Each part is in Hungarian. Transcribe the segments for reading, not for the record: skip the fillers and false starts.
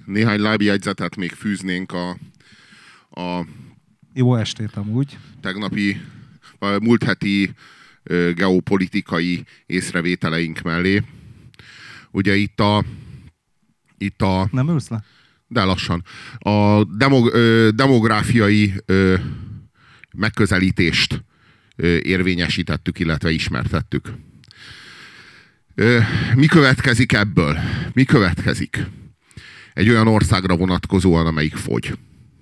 Néhány lábjegyzetet még fűznénk a Jó estét amúgy. tegnapi, múlt heti geopolitikai észrevételeink mellé. Ugye itt a Nem ülsz le? de lassan. A demográfiai megközelítést érvényesítettük, illetve ismertettük. Mi következik ebből? Mi következik? Egy olyan országra vonatkozóan, amelyik fogy.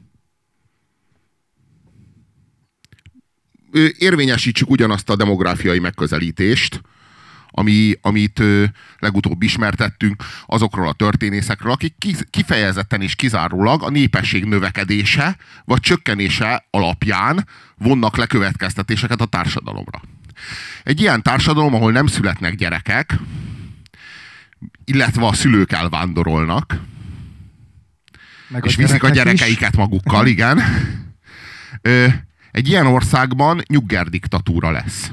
Érvényesítsük ugyanazt a demográfiai megközelítést, amit legutóbb ismertettünk azokról a történészekről, akik kifejezetten és kizárólag a népesség növekedése vagy csökkenése alapján vonnak le következtetéseket a társadalomra. Egy ilyen társadalom, ahol nem születnek gyerekek, illetve a szülők elvándorolnak, és viszik a gyerekeiket magukkal, igen. Egy ilyen országban nyugger diktatúra lesz.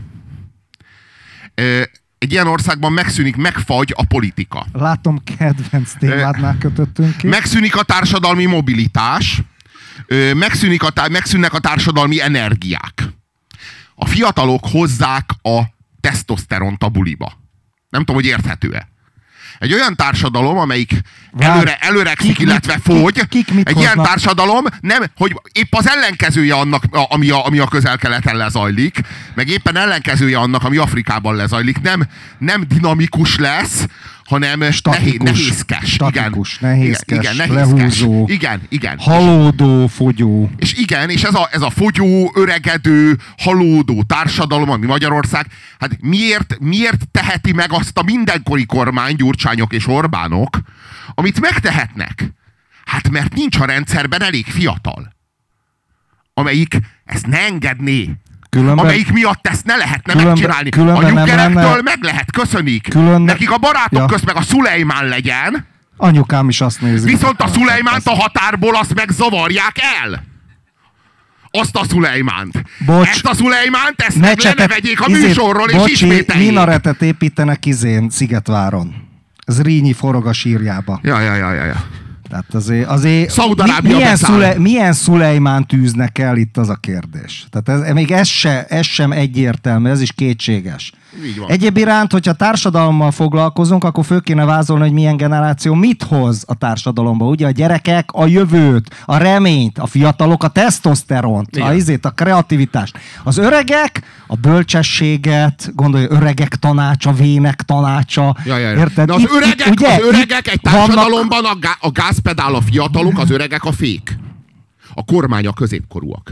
Egy ilyen országban megfagy a politika. Látom, kedvenc témádnál kötöttünk ki. Megszűnik a társadalmi mobilitás, megszűnnek a társadalmi energiák. A fiatalok hozzák a tesztoszteront a buliba. Nem tudom, hogy érthető-e. Egy olyan társadalom, amelyik előregszik, illetve fogy, egy ilyen társadalom, nem, hogy épp az ellenkezője annak, ami a Közel-Keleten lezajlik, meg éppen ellenkezője annak, ami Afrikában lezajlik, nem dinamikus lesz, hanem nehézkes. Statikus, igen. nehézkes, Igen, lehúzó, igen. halódó, fogyó. És igen, és ez a fogyó, öregedő, halódó társadalom, ami Magyarország, hát miért teheti meg azt a mindenkori kormány, Gyurcsányok és Orbánok, amit megtehetnek? Hát mert nincs a rendszerben elég fiatal, amelyik ezt ne engedné. Amelyik miatt ezt ne lehetne megcsinálni. A nyuggerektől meg lehet, köszönik. Nekik a barátok közt meg a Szulejmán legyen. Anyukám is azt nézi. Viszont a Szulejmánt a határból azt meg zavarják el. Azt a Szulejmánt. Ezt a Szulejmánt, ezt meg levegyék a műsorról, és ismételjék. Minaretet építenek Szigetváron. Ez Rínyi forog a sírjába. Ja. Tehát azért milyen Szulejmánt űznek el, itt az a kérdés. Tehát még ez sem egyértelmű, ez is kétséges. Egyéb iránt, hogyha társadalommal foglalkozunk, akkor föl kéne vázolni, hogy milyen generáció mit hoz a társadalomba. Ugye a gyerekek a jövőt, a reményt, a fiatalok a tesztoszteront, a kreativitást. Az öregek a bölcsességet, gondolj, öregek tanácsa, vének tanácsa. Érted? Az öregek egy társadalomban a gázpedál a fiatalok, az öregek a fék. A kormány a középkorúak.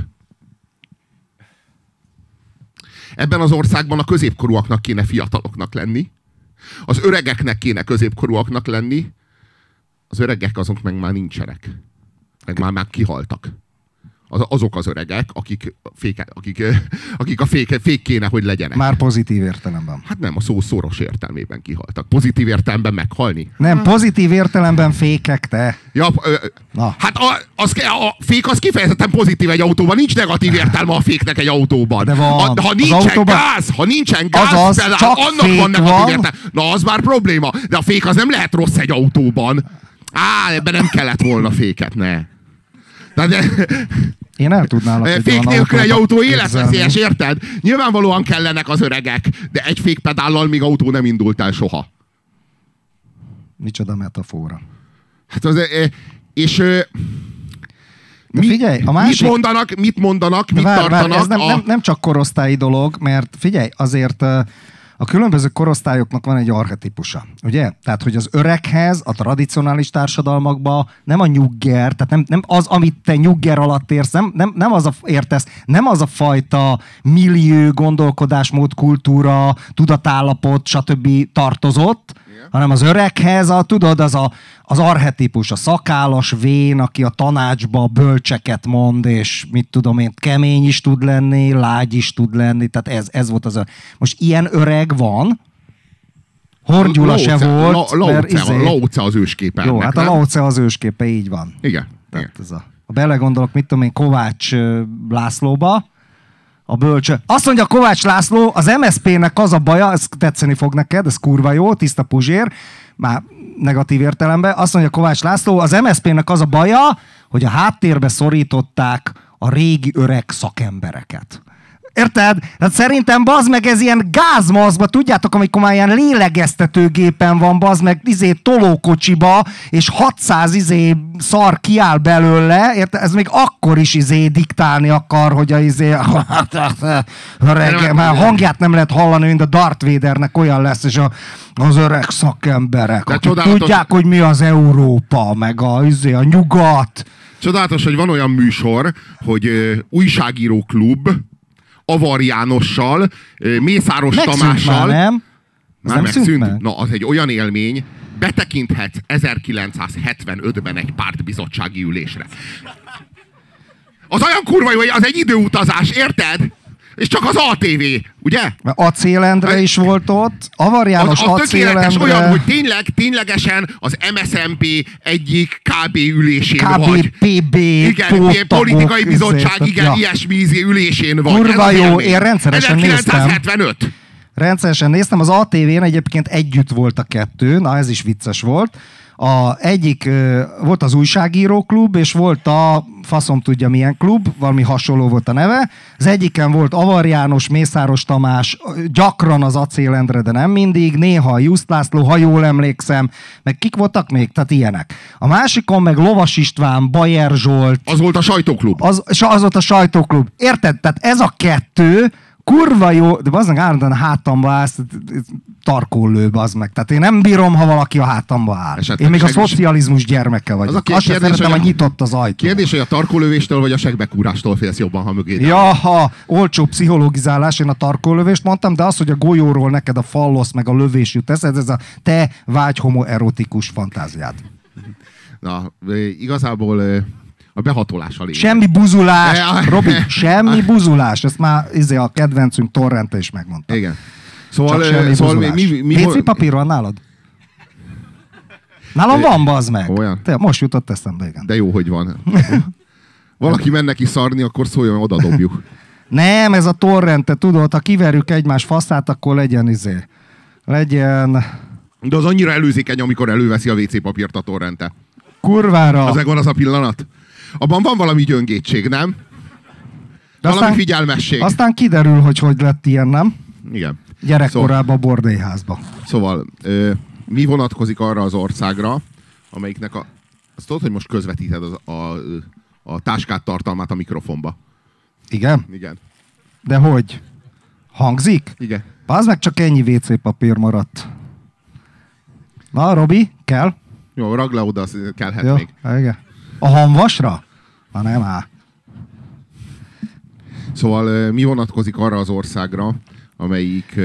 Ebben az országban a középkorúaknak kéne fiataloknak lenni. Az öregeknek kéne középkorúaknak lenni. Az öregek azok meg már nincsenek. Meg már kihaltak. Azok az öregek, akik a fék kéne, hogy legyenek. Már pozitív értelemben. Hát nem, a szó szoros értelmében kihaltak. Pozitív értelemben meghalni. Nem, pozitív értelemben fékek, te. Ja, hát a fék az kifejezetten pozitív egy autóban. Nincs negatív értelme a féknek egy autóban. De van. Ha nincsen gáz, annak van negatív értelme. Na, az már probléma. De a fék az nem lehet rossz egy autóban. Ebben nem kellett volna féket, ne. Én el tudnálak fék nélkül egy autó életveszélyes, érted? Nyilvánvalóan kellenek az öregek, de egy fékpedállal még autó nem indult el soha. Micsoda metafora. Hát és figyelj, a másik... mit mondanak, mit tartanak? Ez nem csak korosztályi dolog, mert figyelj, azért a különböző korosztályoknak van egy archetípusa, ugye? Tehát, hogy az öreghez, a tradicionális társadalmakban nem a nyugger, tehát nem az, amit te nyugger alatt érsz, nem az a fajta millió, gondolkodásmód, kultúra, tudatállapot, stb. Tartozott, hanem az öreghez, tudod, az archetípus, a szakállas vén, aki a tanácsba bölcseket mond, és mit tudom én, kemény is tud lenni, lágy is tud lenni, tehát ez volt az öreg. Most ilyen öreg van, Horn Gyula se volt. Laóce az ősképe. Jó, hát a Laóce az ősképe, így van. Igen. Tehát ha belegondolok, mit tudom én, Kovács Lászlóba, a bölcső. Azt mondja Kovács László, az MSZP-nek az a baja, ez tetszeni fog neked, ez kurva jó, tiszta puzsér, már negatív értelemben. Azt mondja Kovács László, az MSZP-nek az a baja, hogy a háttérbe szorították a régi öreg szakembereket. Érted? Hát szerintem bazd meg ez ilyen gázmaszkba, tudjátok, amikor már ilyen lélegeztetőgépen van, bazd meg tolókocsiba, és 600 szar kiáll belőle, érted? Ez még akkor is diktálni akar, hogy a öreg, már hangját nem lehet hallani, mint a Darth Vadernek olyan lesz, és az öreg szakemberek, akik tudják, hogy mi az Európa, meg a nyugat. Csodálatos, hogy van olyan műsor, hogy újságíró klub, Avar Jánossal, Mészáros Tamással. Nem? Már megszűnt. Meg? Na, az egy olyan élmény, betekinthetsz 1975-ben egy pártbizottsági ülésre. Az olyan kurva jó, hogy az egy időutazás, érted? És csak az ATV, ugye? Acél Endre is volt ott, Avar János, Acél Endre. Olyan, hogy ténylegesen az MSZNP egyik KB ülésén vagy. KBPB, igen, politikai bizottság, igen, ilyesmi ülésén vagy. Kurva jó, én rendszeresen 1975. néztem. Rendszeresen néztem, az ATV-n egyébként együtt volt a kettő, na ez is vicces volt. Egyik volt az újságíróklub, és volt a faszom tudja milyen klub, valami hasonló volt a neve. Az egyiken volt Avar János, Mészáros Tamás, gyakran az Acél Endre, de nem mindig, néha a Just László, ha jól emlékszem, meg kik voltak még? Tehát ilyenek. A másikon meg Lovas István, Bajer Zsolt. Az volt a sajtóklub. Az volt a sajtóklub. Érted? Tehát ez a kettő, kurva jó, de bazdmeg állandóan a hátamba állsz, tarkóllő, bazd meg. Tehát én nem bírom, ha valaki a hátamba áll. Én még a szocializmus gyermeke vagyok. Azt sem szeretem, hogy nyitott az ajtó. Kérdés, hogy a tarkólövéstől vagy a segbekúrástól félsz jobban, ha mögé. Jaha, olcsó pszichológizálás, én a tarkólövést mondtam, de az, hogy a golyóról neked a fallosz meg a lövés jut eszed, ez a te vágy homoerotikus fantáziád. Na, igazából a behatolás a lényeg. Semmi buzulás, Robi, semmi buzulás. Ezt már a kedvencünk Torrente is megmondta. Igen. Szóval mi WC papír van nálad? Nálam van, bazd meg. Olyan? Te, most jutott eszembe, igen. De jó, hogy van. Valaki menne ki szarni, akkor szóljon, oda dobjuk. Nem, ez a Torrente, tudod, ha kiverjük egymás faszát, akkor legyen legyen... De az annyira előzékeny, amikor előveszi a WC papírt a Torrente. Kurvára. Az megvan az a pillanat. Abban van valami gyöngétség, nem? De valami figyelmesség. Aztán kiderül, hogy lett ilyen, nem? Igen. Gyerekkorában a bordélyházba. Szóval mi vonatkozik arra az országra, amelyiknek azt tudod, hogy most közvetíted a táskát tartalmát a mikrofonba. Igen? Igen. De hogy? Hangzik? Igen. Az meg csak ennyi WC papír maradt. Na, Robi, kell? Jó, ragd le oda, az kellhet jó, még. Igen. A hamvasra? Na nem áll. Szóval mi vonatkozik arra az országra, amelyik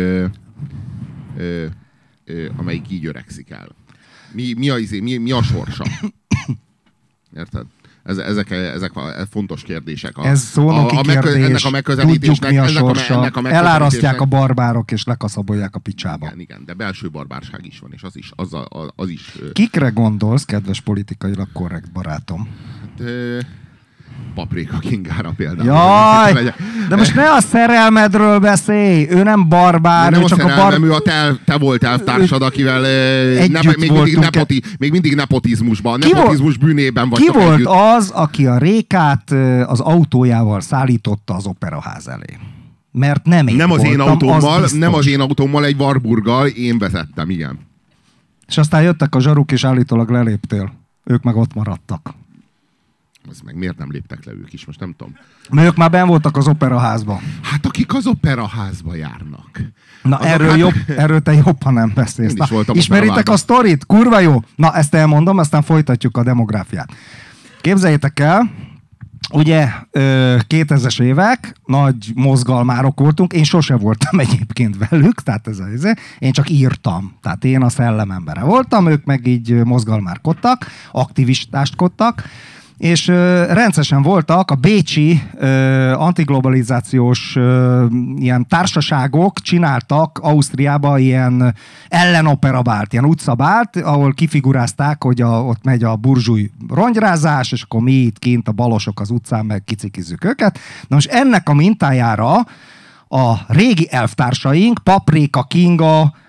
így öregszik el? Mi a sorsa? Érted? Ezek a fontos kérdések. Ez szónoki kérdés. Ennek a megközelítésnek. Tudjuk mi a sorsa. Elárasztják a barbárok és lekaszabolják a picsába. Igen, de belső barbárság is van, és az is... Kikre gondolsz, kedves politikailag korrekt barátom? Paprika Kingára például. Jaj, de most ne a szerelmedről beszélj, ő nem barbár. Nem a szerelmem, ő a te volt elvtársad, akivel még mindig nepotizmusban, nepotizmus bűnében vagy. Ki volt az, aki a Rékát az autójával szállította az operaház elé? Mert nem én voltam, nem az én autómmal, egy Warburggal én vezettem, igen. És aztán jöttek a zsaruk, és állítólag leléptél. Ők meg ott maradtak. Az meg miért nem léptek le ők is, most nem tudom. Mert ők már benn voltak az operaházban. Hát akik az operaházba járnak. Na erről te jobban nem beszélsz. Ismeritek a sztorit? Kurva jó. Na ezt elmondom, aztán folytatjuk a demográfiát. Képzeljétek el, ugye 2000-es évek, nagy mozgalmárok voltunk, én sose voltam egyébként velük, tehát én csak írtam. Tehát én a szellemembere voltam, ők meg így mozgalmárkodtak, aktivistáskodtak, és rendszeresen voltak a bécsi antiglobalizációs ilyen társaságok, csináltak Ausztriába ilyen ellenoperabált, ilyen utcabált, ahol kifigurázták, hogy ott megy a burzsúj rongyrázás, és akkor mi itt kint a balosok az utcán, meg kicikizzük őket. Na most ennek a mintájára a régi elvtársaink, Paprika Kinga,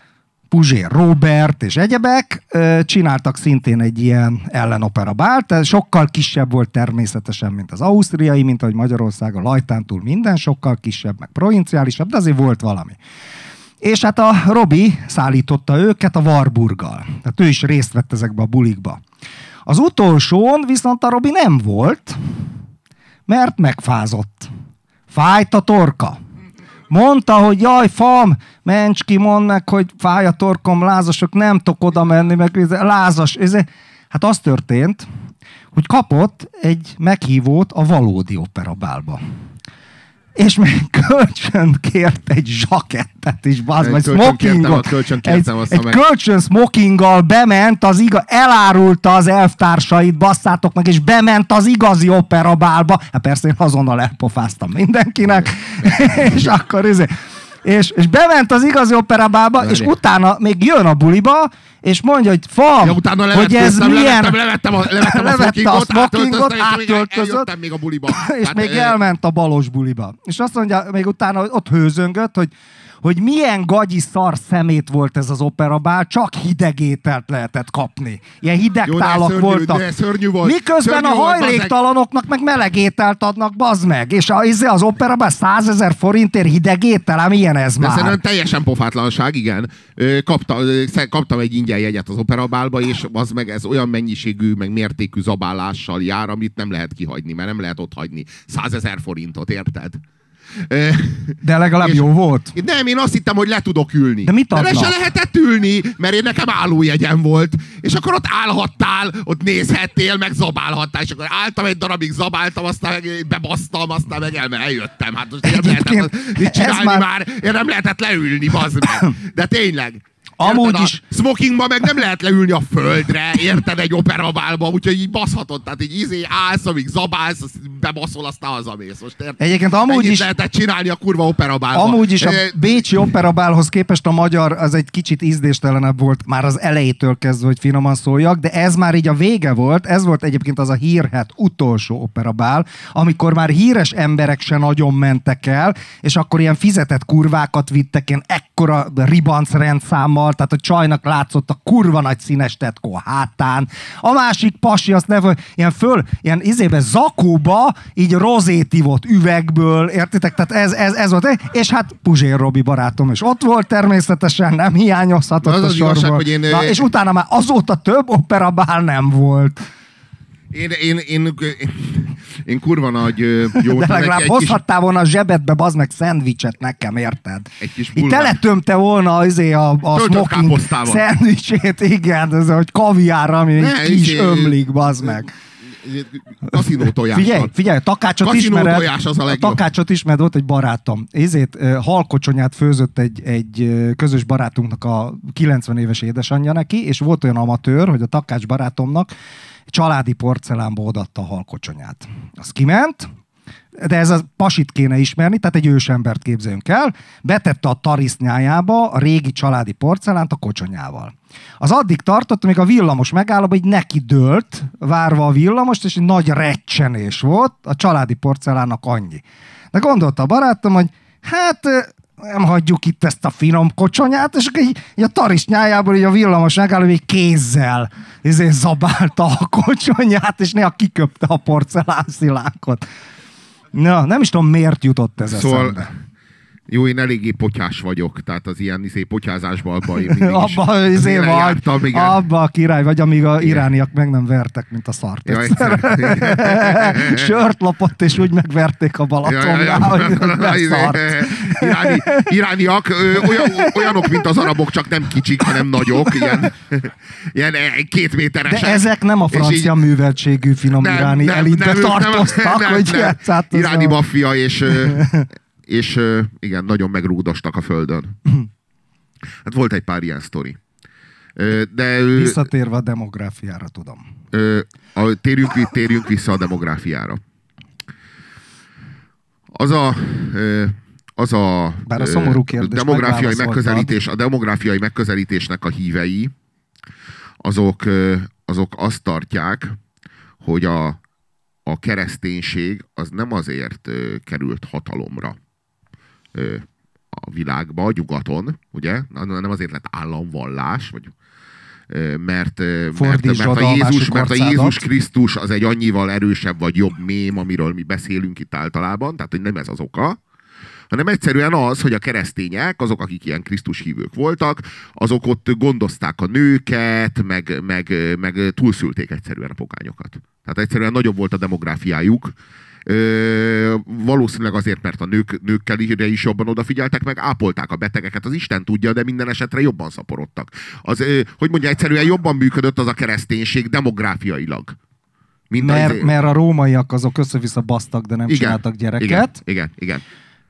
Puzsér Robert és egyebek csináltak szintén egy ilyen ellenopera bált, sokkal kisebb volt természetesen, mint az ausztriai, mint ahogy Magyarország, a Lajtán túl minden sokkal kisebb, meg provinciálisabb, de azért volt valami. És hát a Robi szállította őket a Warburggal. Tehát ő is részt vett ezekbe a bulikba. Az utolsón viszont a Robi nem volt, mert megfázott. Fájt a torka. Mondta, hogy jaj, fam, mencs ki, mondd meg, hogy fáj a torkom, lázasok, nem tudok oda menni, meg lázas. Hát az történt, hogy kapott egy meghívót a valódi operabálba. És még kölcsön kért egy zsakettet is, vagy smokingot. Egy kölcsön smokinggal bement, elárulta az elvtársait, basszátok meg, és bement az igazi operabálba. Hát persze én azonnal elpofáztam mindenkinek, és akkor és bement az igazi operabálba, és utána még jön a buliba, és mondja, hogy fam, ja, hogy ez milyen... Levettem a smokingot, átöltözött, még a buliba. És hát, még elment a balos buliba. És azt mondja, még utána ott hőzöngött, hogy milyen gagyi szar szemét volt ez az operabál, csak hideg ételt lehetett kapni. Ilyen hidegtálak voltak. Volt. Miközben a hajléktalanoknak meg meleg ételt adnak, bazd meg. És az operabál 100 000 forintért hideg étel, milyen ez már? Szerintem teljesen pofátlanság, igen. Kaptam egy ingyen jegyet az operabálba, és az meg ez olyan mennyiségű, meg mértékű zabálással jár, amit nem lehet kihagyni, mert nem lehet ott hagyni. 100 000 forintot, érted? De legalább jó volt? Nem, én azt hittem, hogy le tudok ülni. De mit adnak? De le se lehetett ülni, mert én nekem állójegyem volt. És akkor ott állhattál, ott nézhettél, meg zabálhattál. És akkor álltam egy darabig, zabáltam, aztán meg bebasztam, aztán meg eljöttem. Hát most nem lehetett mit csinálni már, én nem lehetett leülni, bazd meg. De tényleg. Amúgy is. Smokingban meg nem lehet leülni a földre, érted, egy operabálba, úgyhogy így baszhatod. Tehát így állsz, amíg zabálsz, bebaszol, aztán hazamész. Most érted? Egyébként amúgy is lehetett csinálni a kurva operabálba. Amúgy is a bécsi operabálhoz képest a magyar az egy kicsit ízdéstelenebb volt, már az elejétől kezdve, hogy finoman szóljak, de ez már így a vége volt. Ez volt egyébként az a hírhedt utolsó operabál, amikor már híres emberek se nagyon mentek el, és akkor ilyen fizetett kurvákat vittek, ilyen ekkora ribanc rendszámmal, tehát a csajnak látszott a kurva nagy színes tetkó hátán. A másik pasi azt ilyen zakóba, így rozét ivott üvegből, értitek? Tehát ez volt. És hát Puzsér Robi barátom is ott volt természetesen, nem hiányozhatott a sorból. Igazság, hogy és utána már azóta több operabál nem volt. Én kurva nagy jó... De legalább hozhattál volna a zsebedbe, bazd meg szendvicset nekem, érted? Egy kis itt teletömte volna a smoking szendvicsét, igen, ez hogy kaviárra, ami ki is ömlik, bazd meg. Kaszinó tojás. Figyelj, a takácsot ismered, volt egy barátom. Halkocsonyát főzött egy közös barátunknak a 90 éves édesanyja neki, és volt olyan amatőr, hogy a takács barátomnak családi porcelánba odatta a halkocsonyát. Az kiment, de ez a pasit kéne ismerni, tehát egy ősembert képzeljünk el, betette a tarisznyájába a régi családi porcelánt a kocsonyával. Az addig tartott, amíg a villamos megáll, hogy neki dőlt, várva a villamost, és egy nagy recsenés volt, a családi porcelánnak annyi. De gondolta a barátom, hogy hát nem hagyjuk itt ezt a finom kocsonyát, és akkor így a tarisznyájából így a villamos megáll, hogy kézzel zabálta a kocsonyát, és néha kiköpte a porcelánszilánkot. Na, nem is tudom, miért jutott ez eszembe. Jó, én eléggé potyás vagyok, tehát az ilyen potyázásban abban én mindig is abba a király vagy, amíg a irániak meg nem vertek, mint a szart. Ja, sört lopott, és úgy megverték a Balatonnál, hogy beszart. Irániak olyanok, mint az arabok, csak nem kicsik, hanem nagyok, ilyen 2 méteresek. De ezek nem a francia műveltségű finom iráni elitbe tartoztak, hogy játszát. Iráni maffia, és igen, nagyon megrúgdostak a földön. Hát volt egy pár ilyen sztori. De, visszatérve a demográfiára, tudom. Térjünk vissza a demográfiára. Bár a szomorú kérdés a demográfiai megközelítésnek a hívei, azok azt tartják, hogy a kereszténység az nem azért került hatalomra a világba, a nyugaton, ugye? Nem azért lett államvallás, vagy mert a Jézus Krisztus az egy annyival erősebb vagy jobb mém, amiről mi beszélünk itt általában, tehát hogy nem ez az oka, hanem egyszerűen az, hogy a keresztények, azok, akik ilyen Krisztus hívők voltak, azok ott gondozták a nőket, meg túlszülték egyszerűen a pogányokat. Tehát egyszerűen nagyobb volt a demográfiájuk, valószínűleg azért, mert a nőkkel is jobban odafigyeltek, meg ápolták a betegeket, az Isten tudja, de minden esetre jobban szaporodtak. Hogy mondja, egyszerűen jobban működött az a kereszténység demográfiailag. Mert a rómaiak azok össze-vissza basztak, de nem csináltak gyereket. Igen.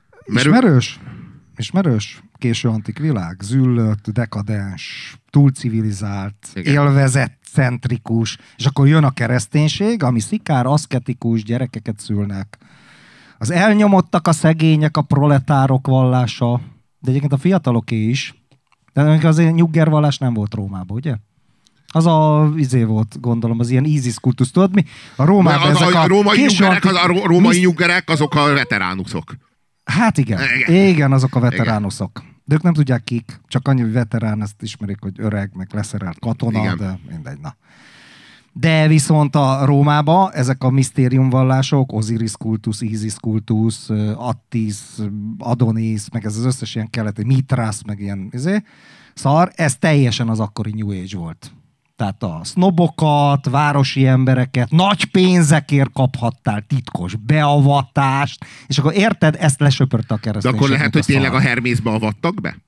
Ismerős? Késő antik világ, züllött, dekadens, túlcivilizált, élvezetcentrikus, és akkor jön a kereszténység, ami szikár, aszketikus, gyerekeket szülnek. Az elnyomottak, a szegények, a proletárok vallása, de egyébként a fiataloké is. De azért nyuggervallás nem volt Rómában, ugye? Az volt, gondolom, az ilyen ISIS kultusz. Tudod mi? A Rómában a római nyuggerek, azok a veteránuszok. Hát igen, azok a veteránuszok. De ők nem tudják kik, csak annyi, hogy veterán, ezt ismerik, hogy öreg, meg leszerelt katona, igen. De mindegy, na. De viszont a Rómában ezek a misztériumvallások, Osiris kultusz, Isis kultusz, Attis, Adonis, meg ez az összes ilyen keleti, Mithras, meg ilyen szar, ez teljesen az akkori New Age volt. Tehát a sznobokat, városi embereket, nagy pénzekért kaphattál titkos beavatást, és akkor érted, ezt lesöpörte a kereszténység. De akkor lehet, hogy tényleg a Hermészbe avattak be?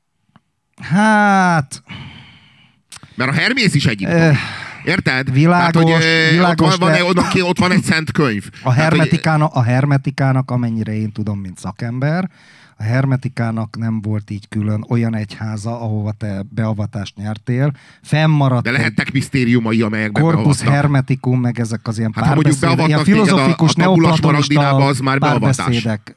Hát... Mert a Hermész is egyiptomi. Érted? Világos, ott van egy szent könyv. A hermetikának, amennyire én tudom, mint szakember, a hermetikának nem volt így külön olyan egyháza, ahova te beavatást nyertél. Fennmaradt. De lehettek misztériumai, amelyekben Corpus hermeticum, meg ezek az ilyen párbeszédek. Ilyen filozofikus, neoplatonista párbeszédek.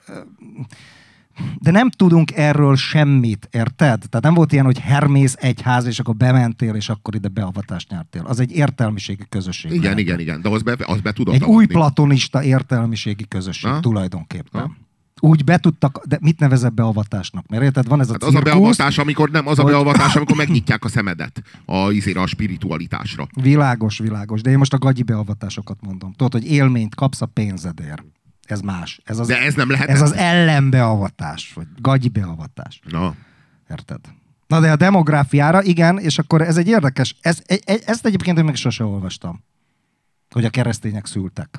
De nem tudunk erről semmit, érted? Tehát nem volt ilyen, hogy Hermész egyház, és akkor bementél, és akkor ide beavatást nyertél. Az egy értelmiségi közösség. Igen, de az be tudott egy új platonista értelmiségi közösség tulajdonképpen. Úgy be tudtak, de mit nevezett beavatásnak? Mert érted, van ez a cirkusz. Az a beavatás, amikor megnyitják a szemedet a spiritualitásra. Világos. De én most a gagyi beavatásokat mondom. Tudod, hogy élményt kapsz a pénzedért. Ez más. De ez nem lehet. Ez az ellenbeavatás, vagy gagyi beavatás. Na. Érted? Na de a demográfiára, igen, és akkor ez egy érdekes, ezt egyébként én meg sose olvastam, hogy a keresztények szültek.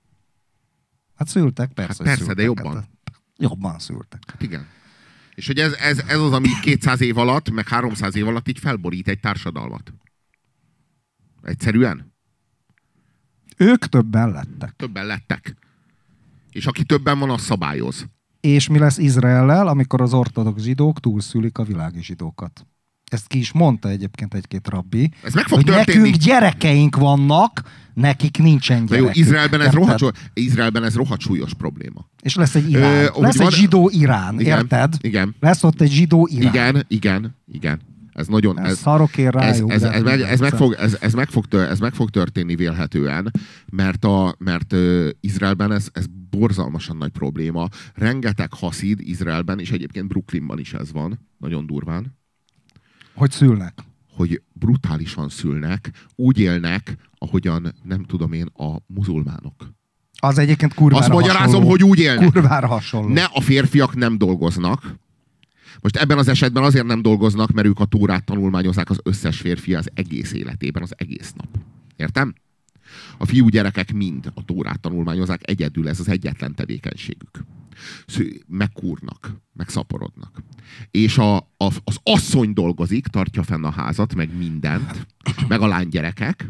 Hát szültek, persze. Hát szültek, de jobban. Hát, jobban szültek. Hát igen. És hogy ez az, ami 200 év alatt, meg 300 év alatt így felborít egy társadalmat. Egyszerűen. Ők többen lettek. És aki többen van, az szabályoz. És mi lesz Izraellel, amikor az ortodox zsidók túlszülik a világi zsidókat? Ezt ki is mondta egyébként egy-két rabbi. Ez meg fog történni. Nekünk gyerekeink vannak, nekik nincsen gyerekük. Jó, Izraelben ez rohadt súlyos probléma. És lesz egy Irán. Lesz egy zsidó Irán, igen, érted? Igen. Lesz ott egy zsidó Irán. Igen. Ez nagyon... Szarok rájuk. Ez meg fog történni vélhetően, mert Izraelben ez borzalmasan nagy probléma. Rengeteg haszid Izraelben, és egyébként Brooklynban is ez van. Nagyon durván. Hogy szülnek? Hogy brutálisan szülnek, úgy élnek, ahogyan nem tudom én, a muzulmánok. Az egyébként kurvára hasonló. Azt magyarázom, hogy úgy élnek. Kurvára hasonló. A férfiak nem dolgoznak. Most ebben az esetben azért nem dolgoznak, mert ők a Tórát tanulmányozzák az összes férfi az egész életében, az egész nap. Értem? A fiúgyerekek mind a Tórát tanulmányozzák, egyedül ez az egyetlen tevékenységük. Megkúrnak, megszaporodnak. És az asszony dolgozik, tartja fenn a házat, meg mindent, meg a lánygyerekek.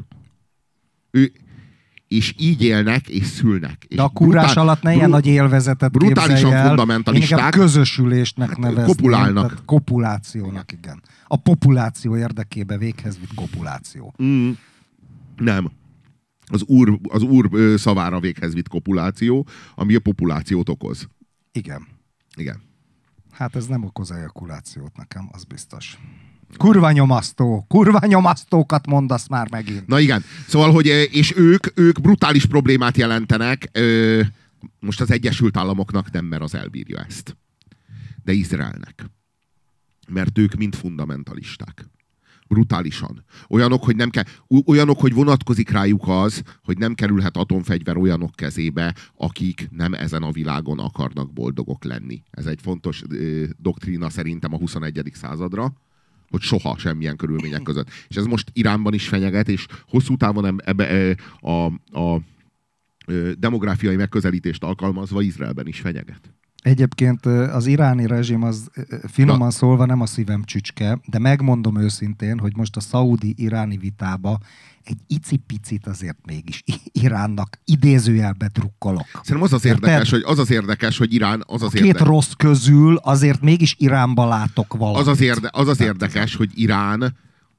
És így élnek, és szülnek. De a kúrás alatt ne ilyen nagy élvezetet brutálisan fundamentalisták. Én közösülésnek nevezném. Kopulának. Kopulációnak, igen. A populáció érdekébe véghez vitt kopuláció. Nem. Az úr szavára véghez vitt kopuláció, ami a populációt okoz. Igen. Hát ez nem okoz ejakulációt nekem, az biztos. Kurva nyomasztókat mondasz már megint. Na igen, szóval, hogy és ők brutális problémát jelentenek, most az Egyesült Államoknak nem, mert az elbírja ezt. de Izraelnek. Mert ők mind fundamentalisták. Brutálisan. Olyanok, hogy vonatkozik rájuk az, hogy nem kerülhet atomfegyver olyanok kezébe, akik nem ezen a világon akarnak boldogok lenni. Ez egy fontos doktrína szerintem a 21. századra, hogy soha semmilyen körülmények között. És ez most Iránban is fenyeget, és hosszú távon a demográfiai megközelítést alkalmazva Izraelben is fenyeget. Egyébként az iráni rezsim az finoman szólva nem a szívem csücske, de megmondom őszintén, hogy most a szaudi-iráni vitába egy icipicit azért mégis Iránnak idézőjelbe drukkolok. Szerintem az az érdekes, hogy Irán... Két rossz közül azért mégis Iránba látok valamit. Az az érdekes, hogy Irán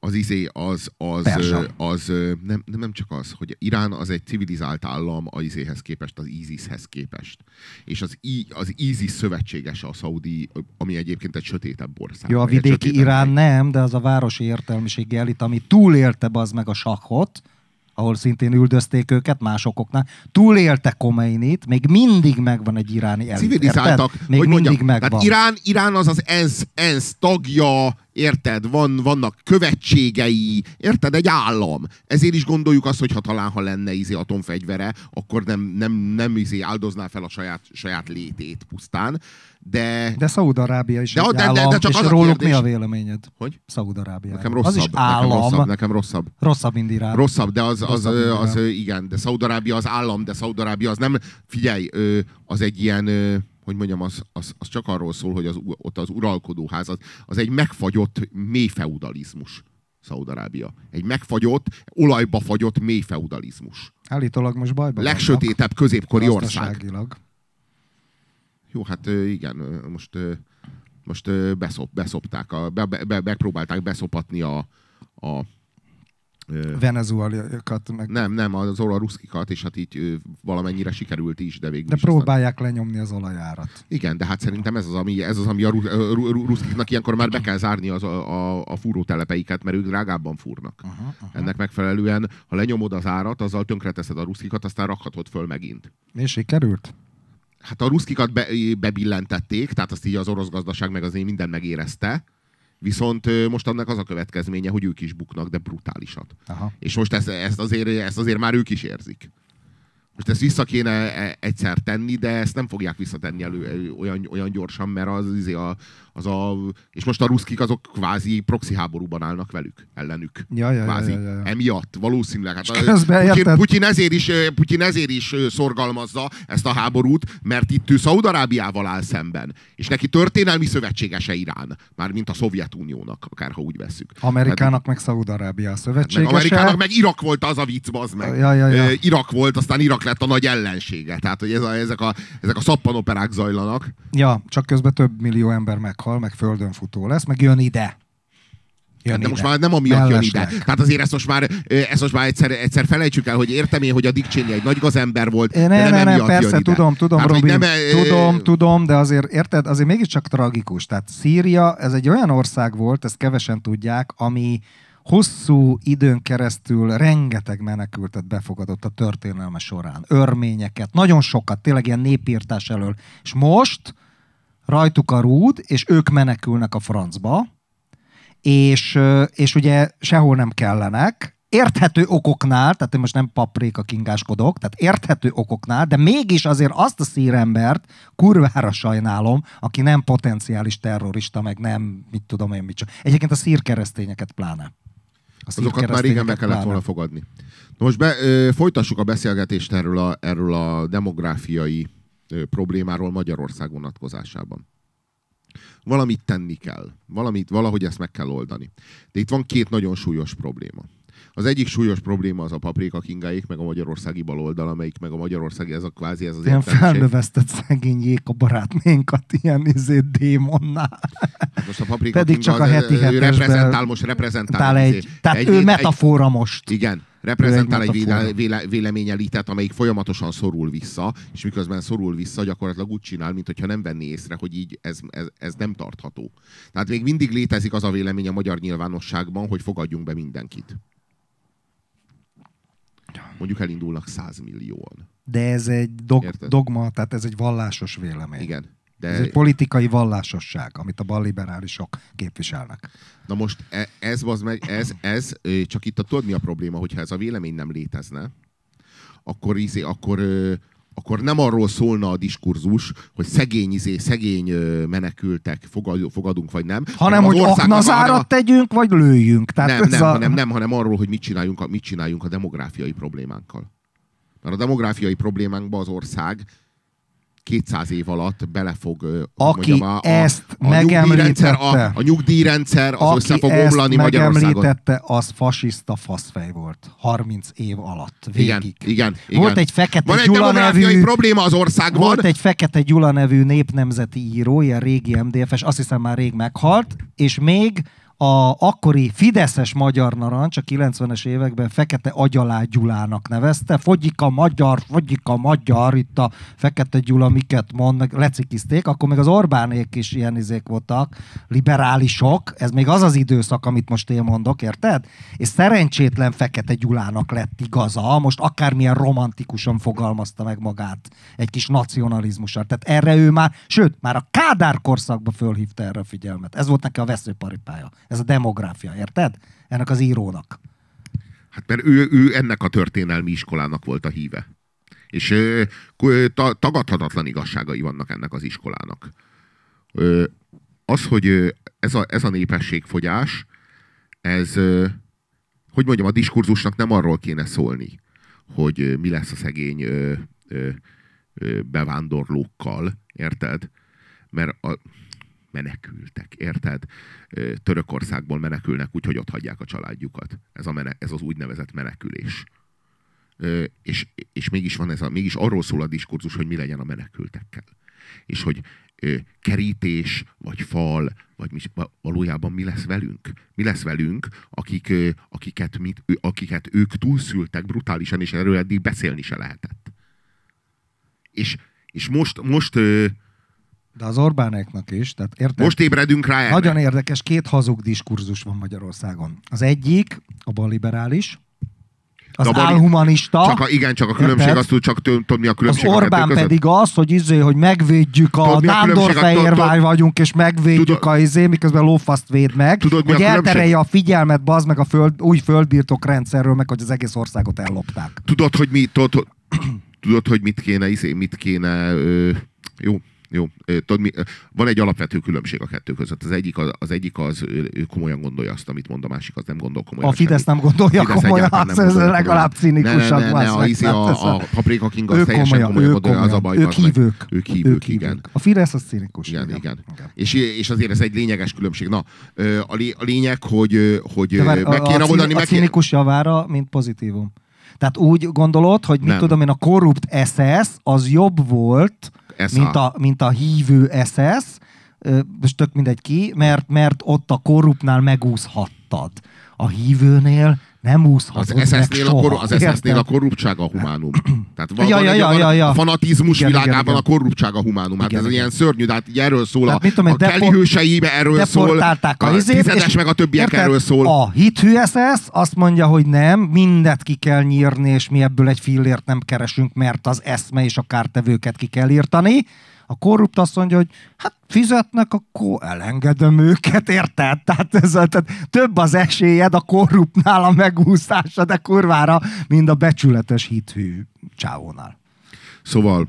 nem csak az, hogy Irán az egy civilizált állam az ISIS-hez képest. És az ISIS szövetségese a szaudi, ami egyébként egy sötétebb ország. Jó, a vidéki Irán nem, de az a városi értelmiségi elit, ami túlélte az meg a Sahot, ahol szintén üldözték őket más okoknál, túlélte Khomeinit, még mindig megvan egy iráni elit. Civilizáltak. Még hogy mindig mondjam, megvan. Hát Irán az ENSZ tagja, érted? Vannak követségei, érted? Egy állam. Ezért is gondoljuk azt, hogy ha lenne atomfegyvere, akkor nem áldozná fel a saját létét pusztán. De Szaúd-Arábia is egy állam, de csak és az a róluk kérdés, mi a véleményed? Hogy? Szaúd-Arábia. Nekem rosszabb. Az is állam. Nekem rosszabb. Rosszabb, mint Irán. Rosszabb, de az igen, de Szaúd-Arábia az állam, de Szaúd-Arábia az nem, figyelj, az egy ilyen, hogy mondjam, az csak arról szól, hogy ott az uralkodóház, az egy megfagyott mély feudalizmus. Szaúd-Arábia. Egy megfagyott, olajba fagyott mély feudalizmus. Állítólag most bajban legsötétebb középkori ország. Jó, hát igen, most beszopták, megpróbálták beszopatni a venezueliakat meg... Nem, az oroszkikat, és hát így valamennyire sikerült is, de végül de próbálják lenyomni az olajárat. Igen, de hát szerintem ez az, ami a ruszkiknak ilyenkor már be kell zárni a fúrótelepeiket, mert ők drágábban fúrnak. Ennek megfelelően, ha lenyomod az árat, azzal tönkreteszed a ruszkikat, aztán rakhatod föl megint. És sikerült? Hát a ruszkikat bebillentették, tehát azt így az orosz gazdaság meg azért minden megérezte, viszont most annak az a következménye, hogy ők is buknak, de brutálisat. Aha. És most ezt azért már ők is érzik. Most ezt vissza kéne egyszer tenni, de ezt nem fogják visszatenni olyan gyorsan, mert és most a ruszkik azok kvázi proxy háborúban állnak ellenük. Kvázi. Emiatt valószínűleg. Hát Putyin ezért is szorgalmazza ezt a háborút, mert itt ő Szaúd-Arábiával áll szemben. És neki történelmi szövetségese Irán. Mármint a Szovjetuniónak, akárha úgy vesszük. Amerikának meg Szaúd-Arábia a szövetségese. Amerikának meg Irak volt az a vicc, bazd meg. Irak volt, aztán Irak lett a nagy ellensége. Tehát, hogy ezek a szappanoperák zajlanak. Ja, csak közben több millió ember meghal, meg földön futó lesz, meg jön ide. De most már nem amiatt jön ide. Tehát azért ezt most már egyszer felejtsük el, hogy értem én, hogy a Dick Cheney egy nagy gazember volt, de nem emiatt persze, jön ide. Tudom, hát, Robi, tudom, de azért érted, azért mégiscsak tragikus. Tehát Szíria, ez egy olyan ország volt, ezt kevesen tudják, ami hosszú időn keresztül rengeteg menekültet befogadott a történelme során. Örményeket, nagyon sokat, tényleg ilyen népírtás elől. És most rajtuk a rúd, és ők menekülnek a francba, és ugye sehol nem kellenek, érthető okoknál, tehát én most nem paprika kingáskodok, tehát érthető okoknál, de mégis azért azt a szírembert kurvára sajnálom, aki nem potenciális terrorista, meg nem, mit tudom én, mit csak. Egyébként a szír keresztényeket pláne. Azokat már régen be kellett volna fogadni. Most folytassuk a beszélgetést erről a demográfiai problémáról Magyarország vonatkozásában. Valamit tenni kell. Valahogy ezt meg kell oldani. De itt van két nagyon súlyos probléma. Az egyik súlyos probléma az a paprika kingáik, meg a magyarországi baloldal, amelyik meg a magyarországi, ez az ilyen felnövesztett szegény Jéka barátnénkat ilyen démonnál. Most a paprika pedig csak a heti hetesben reprezentál tehát ő metafora most. Igen. Reprezentál egy véleményelitet, amelyik folyamatosan szorul vissza, és miközben szorul vissza, gyakorlatilag úgy csinál, mintha nem venné észre, hogy így ez nem tartható. Tehát még mindig létezik az a vélemény a magyar nyilvánosságban, hogy fogadjunk be mindenkit. Mondjuk elindulnak 100 millióan. De ez egy dogma, tehát ez egy vallásos vélemény. Igen. Ez egy politikai vallásosság, amit a balliberálisok képviselnek. Na most csak itt tudod mi a probléma, hogyha ez a vélemény nem létezne, akkor nem arról szólna a diskurzus, hogy szegény menekültek fogadunk, vagy nem. Hanem, hogy aknazárat tegyünk, vagy lőjünk. Tehát hanem arról, hogy mit csináljunk a demográfiai problémánkkal. Mert a demográfiai problémánkba az ország 200 év alatt bele fog... Aki ezt megemlítette... A nyugdíjrendszer az össze fog omlani Magyarországon. Megemlítette, az fasiszta faszfej volt. 30 év alatt. Végig. Igen. Volt egy Fekete Gyula demográfiai probléma az országban. Volt egy Fekete Gyula nevű népnemzeti író, ilyen régi MDF-es, azt hiszem már rég meghalt, és még a akkori fideszes Magyar Narancs a 90-es években Fekete Agyalá Gyulának nevezte. Fogyik a magyar, itt a Fekete Gyula miket mond, meg lecikizték, akkor még az Orbánék is ilyen izék voltak, liberálisok, ez még az az időszak, amit most én mondok, érted? És szerencsétlen Fekete Gyulának lett igaza, most akármilyen romantikusan fogalmazta meg magát egy kis nacionalizmussal. Tehát erre ő már, sőt, már a Kádár korszakban fölhívta erre a figyelmet. Ez volt neki a veszőparipája. Ez a demográfia, érted? Ennek az írónak. Hát mert ő ennek a történelmi iskolának volt a híve. És tagadhatatlan igazságai vannak ennek az iskolának. Az, hogy ez a népességfogyás, ez, hogy mondjam, a diskurzusnak nem arról kéne szólni, hogy mi lesz a szegény bevándorlókkal, érted? Mert menekültek, érted? Törökországból menekülnek úgy, hogy ott hagyják a családjukat. Ez az úgynevezett menekülés. És mégis arról szól a diskurzus, hogy mi legyen a menekültekkel. És hogy kerítés, vagy fal, vagy valójában mi lesz velünk? Mi lesz velünk, akiket ők túlszültek brutálisan, és erről eddig beszélni se lehetett. És most de az Orbánéknak is, tehát érted? Most ébredünk rá erre. Nagyon érdekes, két hazug diskurzus van Magyarországon. Az egyik, a balliberális, az álhumanista. Csak a különbség, azt tudod mi a különbség. Az Orbán pedig az, hogy megvédjük a Nándorfehérvány vagyunk, és megvédjük miközben lófaszt véd meg, hogy elterelje a figyelmet, bazd meg a új földbirtok rendszerről, meg hogy az egész országot ellopták. Tudod, hogy mit kéne jó. Van egy alapvető különbség a kettő között. Az egyik ő komolyan gondolja azt, amit mond, a másik az nem gondol komolyan. A Fidesz nem gondolja komolyan, ez legalább cinikusak. A Paprika King azt teljesen komolyan gondolja, az a baj. Ők hívők, igen. A Fidesz az cinikus. Igen. És azért ez egy lényeges különbség. Na, a lényeg, hogy meg kéne oldani... A cinikus javára, mint pozitívum. Tehát úgy gondolod, hogy mit tudom én, a korrupt SS az jobb volt, mint a hívő SS, most tök mindegy ki, mert ott a korruptnál megúszhattad. A hívőnél nem úszhatod meg soha. Az SS-nél a korruptság a humánum. Tehát a fanatizmus világában a korruptság a humánum. Hát ez ilyen szörnyű, de hát erről szól a Kelly hőseibe, erről szól, a Tizedes meg a többiek erről szól. A hithű SS azt mondja, hogy nem, mindet ki kell nyírni, és mi ebből egy fillért nem keresünk, mert az eszme és a kártevőket ki kell írtani. A korrupt azt mondja, hogy hát fizetnek, akkor elengedem őket, érted? Tehát több az esélyed a korruptnál a megúszásra, de kurvára, mint a becsületes hithű csávónál. Szóval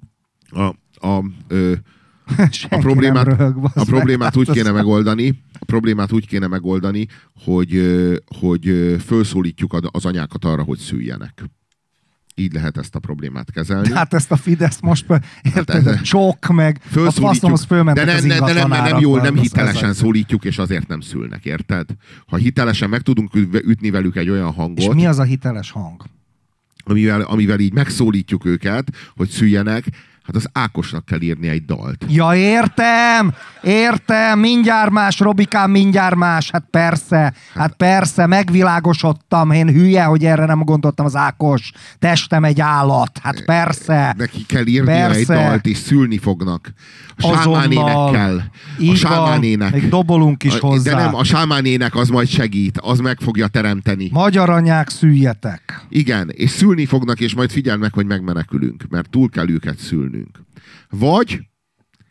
a problémát úgy kéne megoldani, hogy felszólítjuk az anyákat arra, hogy szüljenek. Így lehet ezt a problémát kezelni. Hát ezt a Fidesz most, érted, csok meg, a faszom, az fölmentek az ingatlanára. Nem hitelesen szólítjuk, és azért nem szülnek, érted? Ha hitelesen meg tudunk ütni velük egy olyan hangot... És mi az a hiteles hang? Amivel így megszólítjuk őket, hogy szüljenek, hát az Ákosnak kell írni egy dalt. Ja, értem, mindjárt más, Robikám, mindjárt más, hát persze, megvilágosodtam, én hülye, hogy erre nem gondoltam, az Ákos, testem egy állat, hát persze. Neki kell írnia egy dalt, és szülni fognak. A sámánénekkel. A sámánének. Még dobolunk is hozzá. De nem, a sámánének az majd segít, az meg fogja teremteni. Magyar anyák, szüljetek. Igen, és szülni fognak, és majd figyeld meg, hogy megmenekülünk, mert túl kell őket szülnünk. Vagy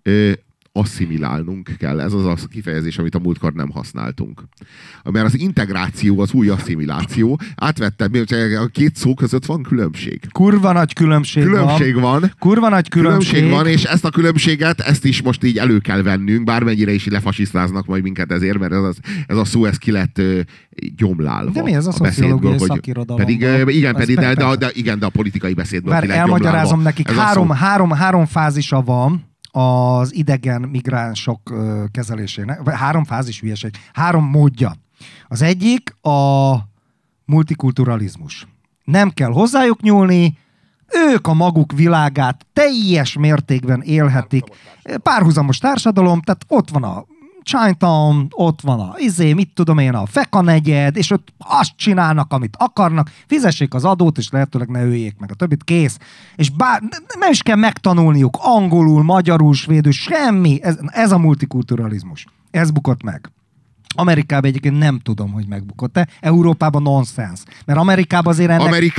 asszimilálnunk kell. Ez az a kifejezés, amit a múltkor nem használtunk. Mert az integráció az új asszimiláció. Átvettem, a két szó között van különbség. Kurva nagy különbség van. Kurva nagy különbség van, és ezt a különbséget, ezt is most így elő kell vennünk, bármennyire is lefasisztáznak majd minket ezért, mert ez a szó, ez ki lett gyomlálva. De mi ez a szociológiai szakirodalom? De a politikai beszédből ki lett elmagyarázom nekik. Három fázisa van az idegen migránsok kezelésének. 3 fázis hülyeség. 3 módja. Az egyik a multikulturalizmus. Nem kell hozzájuk nyúlni, ők a maguk világát teljes mértékben élhetik. Párhuzamos társadalom, tehát ott van a Chinatown, ott van a Feka negyed, és ott azt csinálnak, amit akarnak, fizessék az adót, és lehetőleg ne öljék meg a többit, kész. És nem is kell megtanulniuk angolul, magyarul, svédül, semmi. Ez a multikulturalizmus. Ez bukott meg. Amerikában egyébként nem tudom, hogy megbukott-e. Európában nonsens. Mert Amerikában azért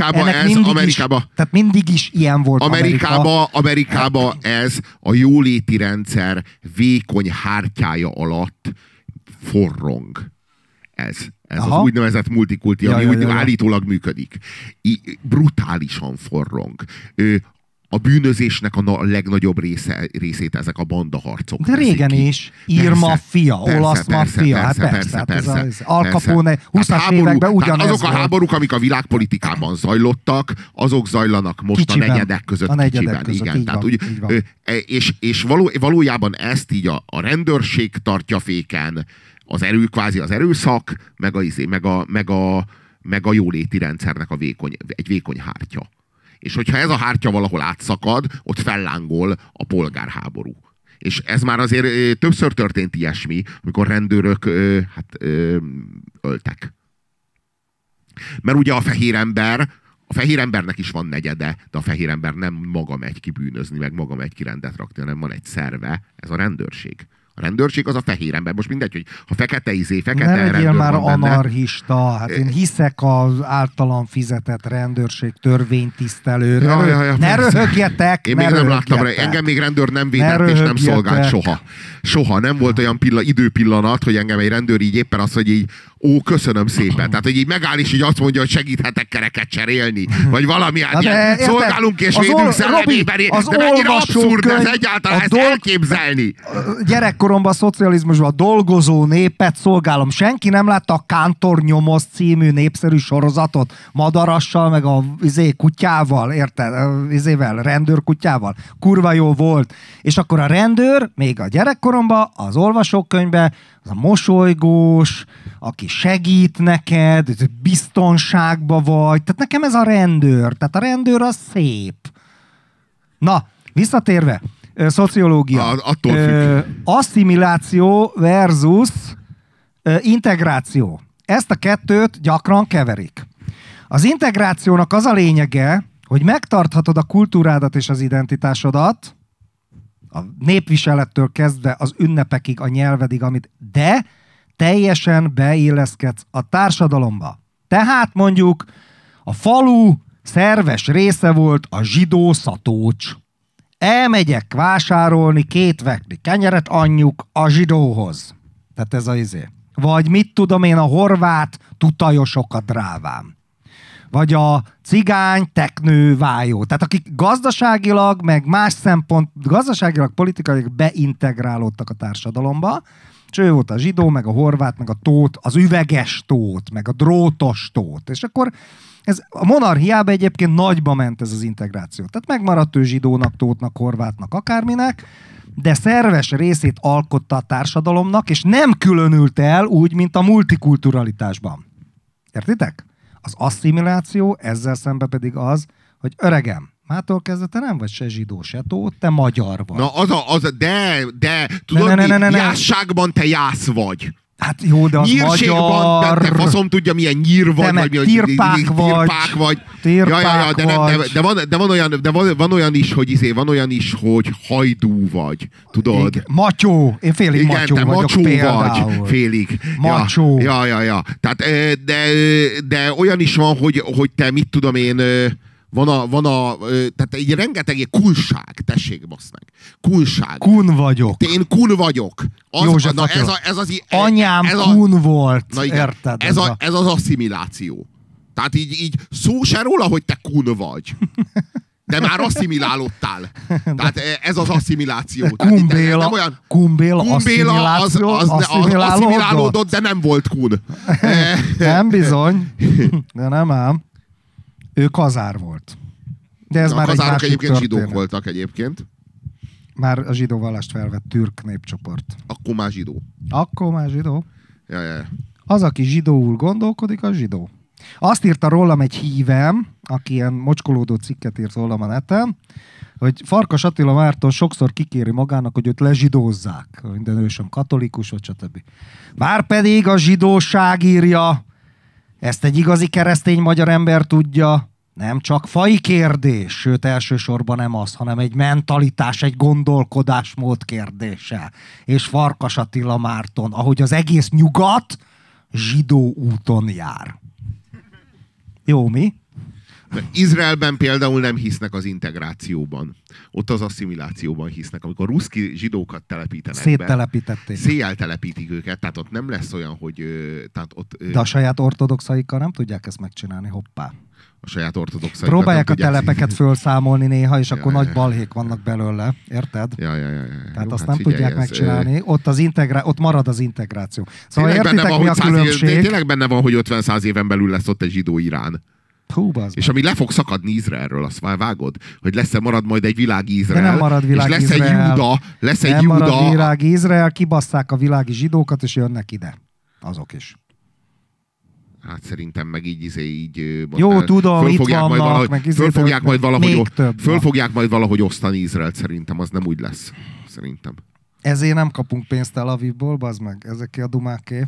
ennek mindig is ilyen volt. Amerikában ez a jóléti rendszer vékony hártyája alatt forrong. Ez az úgynevezett multikulti, ami úgy állítólag működik. Brutálisan forrong. A bűnözésnek a legnagyobb részét ezek a bandaharcok. De régen is. Maffia, olasz maffia. Persze. Al Capone 20-as években ugyanez azok a háborúk, amik a világpolitikában zajlottak, azok zajlanak most kicsiben, a negyedek között kicsiben. Igen, tehát és valójában ezt így a rendőrség tartja féken, kvázi az erőszak, meg a jóléti rendszernek egy vékony hártya. És hogyha ez a hártya valahol átszakad, ott fellángol a polgárháború. És ez már azért többször történt ilyesmi, amikor rendőrök öltek. Mert ugye a fehér embernek is van negyede, de a fehér ember nem maga megy ki bűnözni, meg maga megy ki rendet rakni, hanem van egy szerve, ez a rendőrség. A rendőrség az a fehér ember. Most mindegy, hogy ha fekete ne legyél már anarchista. Hát én hiszek az általam fizetett rendőrség törvénytisztelőről. Ne röhögjetek! Én még nem láttam, engem még rendőr nem védett és nem szolgált soha. Soha nem volt olyan időpillanat, hogy engem egy rendőr így éppen azt, hogy így köszönöm szépen. Tehát, hogy így megáll és így azt mondja, hogy segíthetek kereket cserélni. Vagy valami szolgálunk és védünk szellemében. De mennyire abszurd ez egyáltalán ezt elképzelni. Gyerekkoromban a szocializmusban a dolgozó népet szolgálom. Senki nem látta a Kántor nyomoz című népszerű sorozatot madarassal, meg a kutyával, érted? Rendőrkutyával. Kurva jó volt. És akkor a rendőr, még a gyerekkoromban, az olvasókönyvben, az a mosolygós, aki segít neked, biztonságba vagy. Tehát nekem ez a rendőr. Tehát a rendőr az szép. Na, visszatérve. Szociológia. Attól függ. Asszimiláció versus integráció. Ezt a kettőt gyakran keverik. Az integrációnak az a lényege, hogy megtarthatod a kultúrádat és az identitásodat, a népviselettől kezdve az ünnepekig, a nyelvedig, de teljesen beilleszkedsz a társadalomba. Tehát mondjuk a falu szerves része volt a zsidó szatócs. Elmegyek vásárolni 2 vekni kenyeret anyjuk a zsidóhoz. Tehát ez a Vagy mit tudom én, a horvát tutajosok a drávám. Vagy a cigány teknő vájó. Tehát akik gazdaságilag, meg más gazdaságilag, politikailag beintegrálódtak a társadalomba, és ő volt a zsidó, meg a horvát, meg a tót, az üveges tót, meg a drótos tót. És akkor a monarchiában egyébként nagyba ment ez az integráció. Tehát megmaradt ő zsidónak, tótnak, horvátnak, akárminek, de szerves részét alkotta a társadalomnak, és nem különült el úgy, mint a multikulturalitásban. Értitek? Az asszimiláció ezzel szemben pedig az, hogy öregem, mától kezdve te nem vagy se zsidó, se tót, te magyar vagy. Na de tudod jásságban te jász vagy. Hát jó, de az magyar... De faszom tudja, milyen nyír vagy, vagy tirpák vagy. De van olyan is, hogy hajdú vagy. Tudod? Igen. Matyó. Én félig matyó vagyok macsó például. Vagy, félig. Macsó. Ja. Tehát, de olyan is van, hogy te mit tudom én... tehát egy rengeteg kunság, tessék, bassz meg. Kunság. Kun vagyok. Én kun vagyok. József Attila. Anyám kun volt, érted? Ez az asszimiláció. Tehát így szó se róla, hogy te kun vagy. De már asszimilálódtál. Tehát ez az asszimiláció. Kumbéla az asszimilálódott, de nem volt kun. Nem bizony. De nem ám. Ő kazár volt. De ez már egy másik egyébként történet. zsidók voltak egyébként. Már a zsidó vallást felvett türk népcsoport. Akkor már zsidó. Ja. Az, aki zsidóul gondolkodik, az zsidó. Azt írta rólam egy hívem, aki ilyen mocskolódó cikket írt rólam a neten, hogy Farkas Attila Márton sokszor kikéri magának, hogy őt lezsidózzák. Minden ő sem katolikus, vagy stb. Márpedig a zsidóság írja, ezt egy igazi keresztény magyar ember tudja, nem csak fai kérdés, sőt elsősorban nem az, hanem egy mentalitás, egy gondolkodásmód kérdése. És Farkas Attila Márton, ahogy az egész nyugat, zsidó úton jár. Jó, mi? Izraelben például nem hisznek az integrációban. Ott az asszimilációban hisznek. Amikor ruszki zsidókat telepítenek széttelepítették. Széjjel telepítik őket, tehát ott nem lesz olyan, hogy... De a saját ortodoxaikkal nem tudják ezt megcsinálni, hoppá. A saját ortodoxaikat próbálják a telepeket fölszámolni néha, és akkor nagy balhék vannak belőle, érted? Ja. Tehát jó, azt nem tudják megcsinálni, ott marad az integráció. Szóval tényleg értitek, mi a különbség? Tényleg benne van, hogy 50-100 éven belül lesz ott egy zsidó Irán. És ami le fog szakadni Izraelről, azt már vágod, hogy marad majd egy világi Izrael, nem marad világi és lesz Izrael. egy Júda. Nem marad világi Izrael, kibasszák a világi zsidókat, és jönnek ide. Azok is. Hát szerintem meg így jó, tudom, itt vannak, meg fölfogják majd valahogy osztani Izraelt, szerintem az nem úgy lesz. Szerintem. Ezért nem kapunk pénzt Tel Avivból, bazd meg, ezeké a dumáké.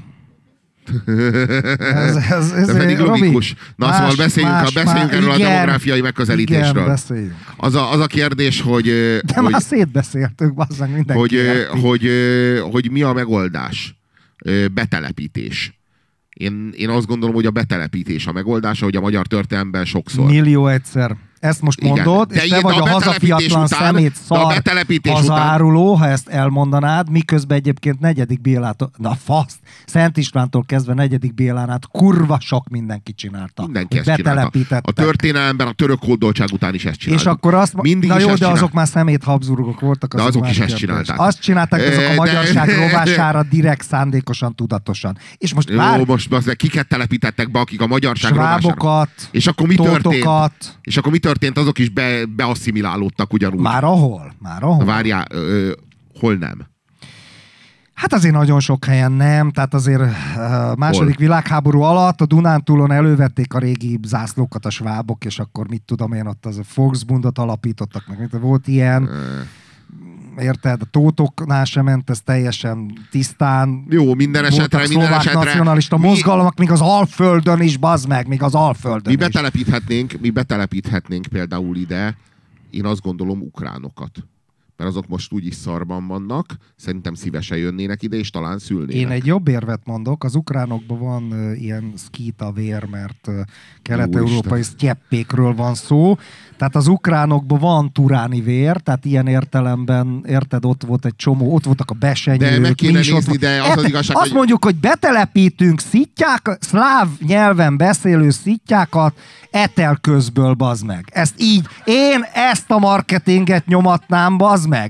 Ez pedig logikus. Na, szóval beszéljünk erről a demográfiai megközelítésről. Igen, beszéljünk. Az a kérdés, hogy... De már szétbeszéltük, bazd meg, mindenki. Hogy mi a megoldás? Betelepítés. Én azt gondolom, hogy a betelepítés a megoldása, hogy a magyar történelemben sokszor. Millió egyszer. Ezt most mondod, és te vagy a hazafiatlan szemét szar hazaáruló, ha ezt elmondanád, miközben egyébként 4. Bélától, Szent Istvántól kezdve 4. Bélán át kurva sok mindenki csinálta. Mindenki ezt csinálta. A történelemben a török hódoltság után is ezt csinálta. És akkor azt na jó, de azok már szemét Habsburgok voltak. De azok is ezt csinálták. Azt csinálták, azok a magyarság rovására direkt, szándékosan, tudatosan. És most most kiket telepítettek be, akik a magyarság rovására. És akkor mi történt? És akkor mi történt? Azok is beasszimilálódtak ugyanúgy. Már ahol? Várjál, hol nem? Hát azért nagyon sok helyen nem, tehát azért második világháború alatt a Dunántúlon elővették a régi zászlókat a svábok, és akkor mit tudom én, ott az a Volksbundot alapítottak meg, volt ilyen. Érted? A tótoknál sem ment ez teljesen tisztán. Jó, minden esetre. Nacionalista mozgalmak, még az Alföldön is, bazd meg, még az Alföldön mi betelepíthetnénk például ide, én azt gondolom, ukránokat. Mert azok most úgyis szarban vannak, szerintem szívesen jönnének ide, és talán szülnének. Én egy jobb érvet mondok, az ukránokban van ilyen szkíta vér, mert kelet-európai sztyeppékről van szó, tehát az ukránokban van turáni vér, tehát ilyen értelemben, érted, ott volt egy csomó, ott voltak a besenyők. De meg kéne nézni, de az igazság, azt mondjuk, hogy betelepítünk szittyák, szláv nyelven beszélő szittyákat etelközből, bazd meg. Én ezt a marketinget nyomatnám, bazd meg.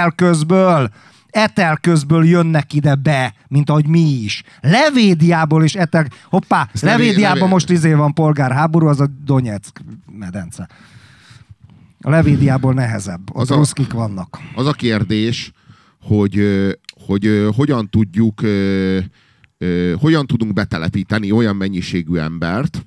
Etelközből jönnek ide be, mint ahogy mi is. Levédiából is Levédiában most van polgárháború, az a Donetsk medence. A Levédiából nehezebb. Ott ruszkik vannak. Az a kérdés, hogy hogyan tudunk betelepíteni olyan mennyiségű embert,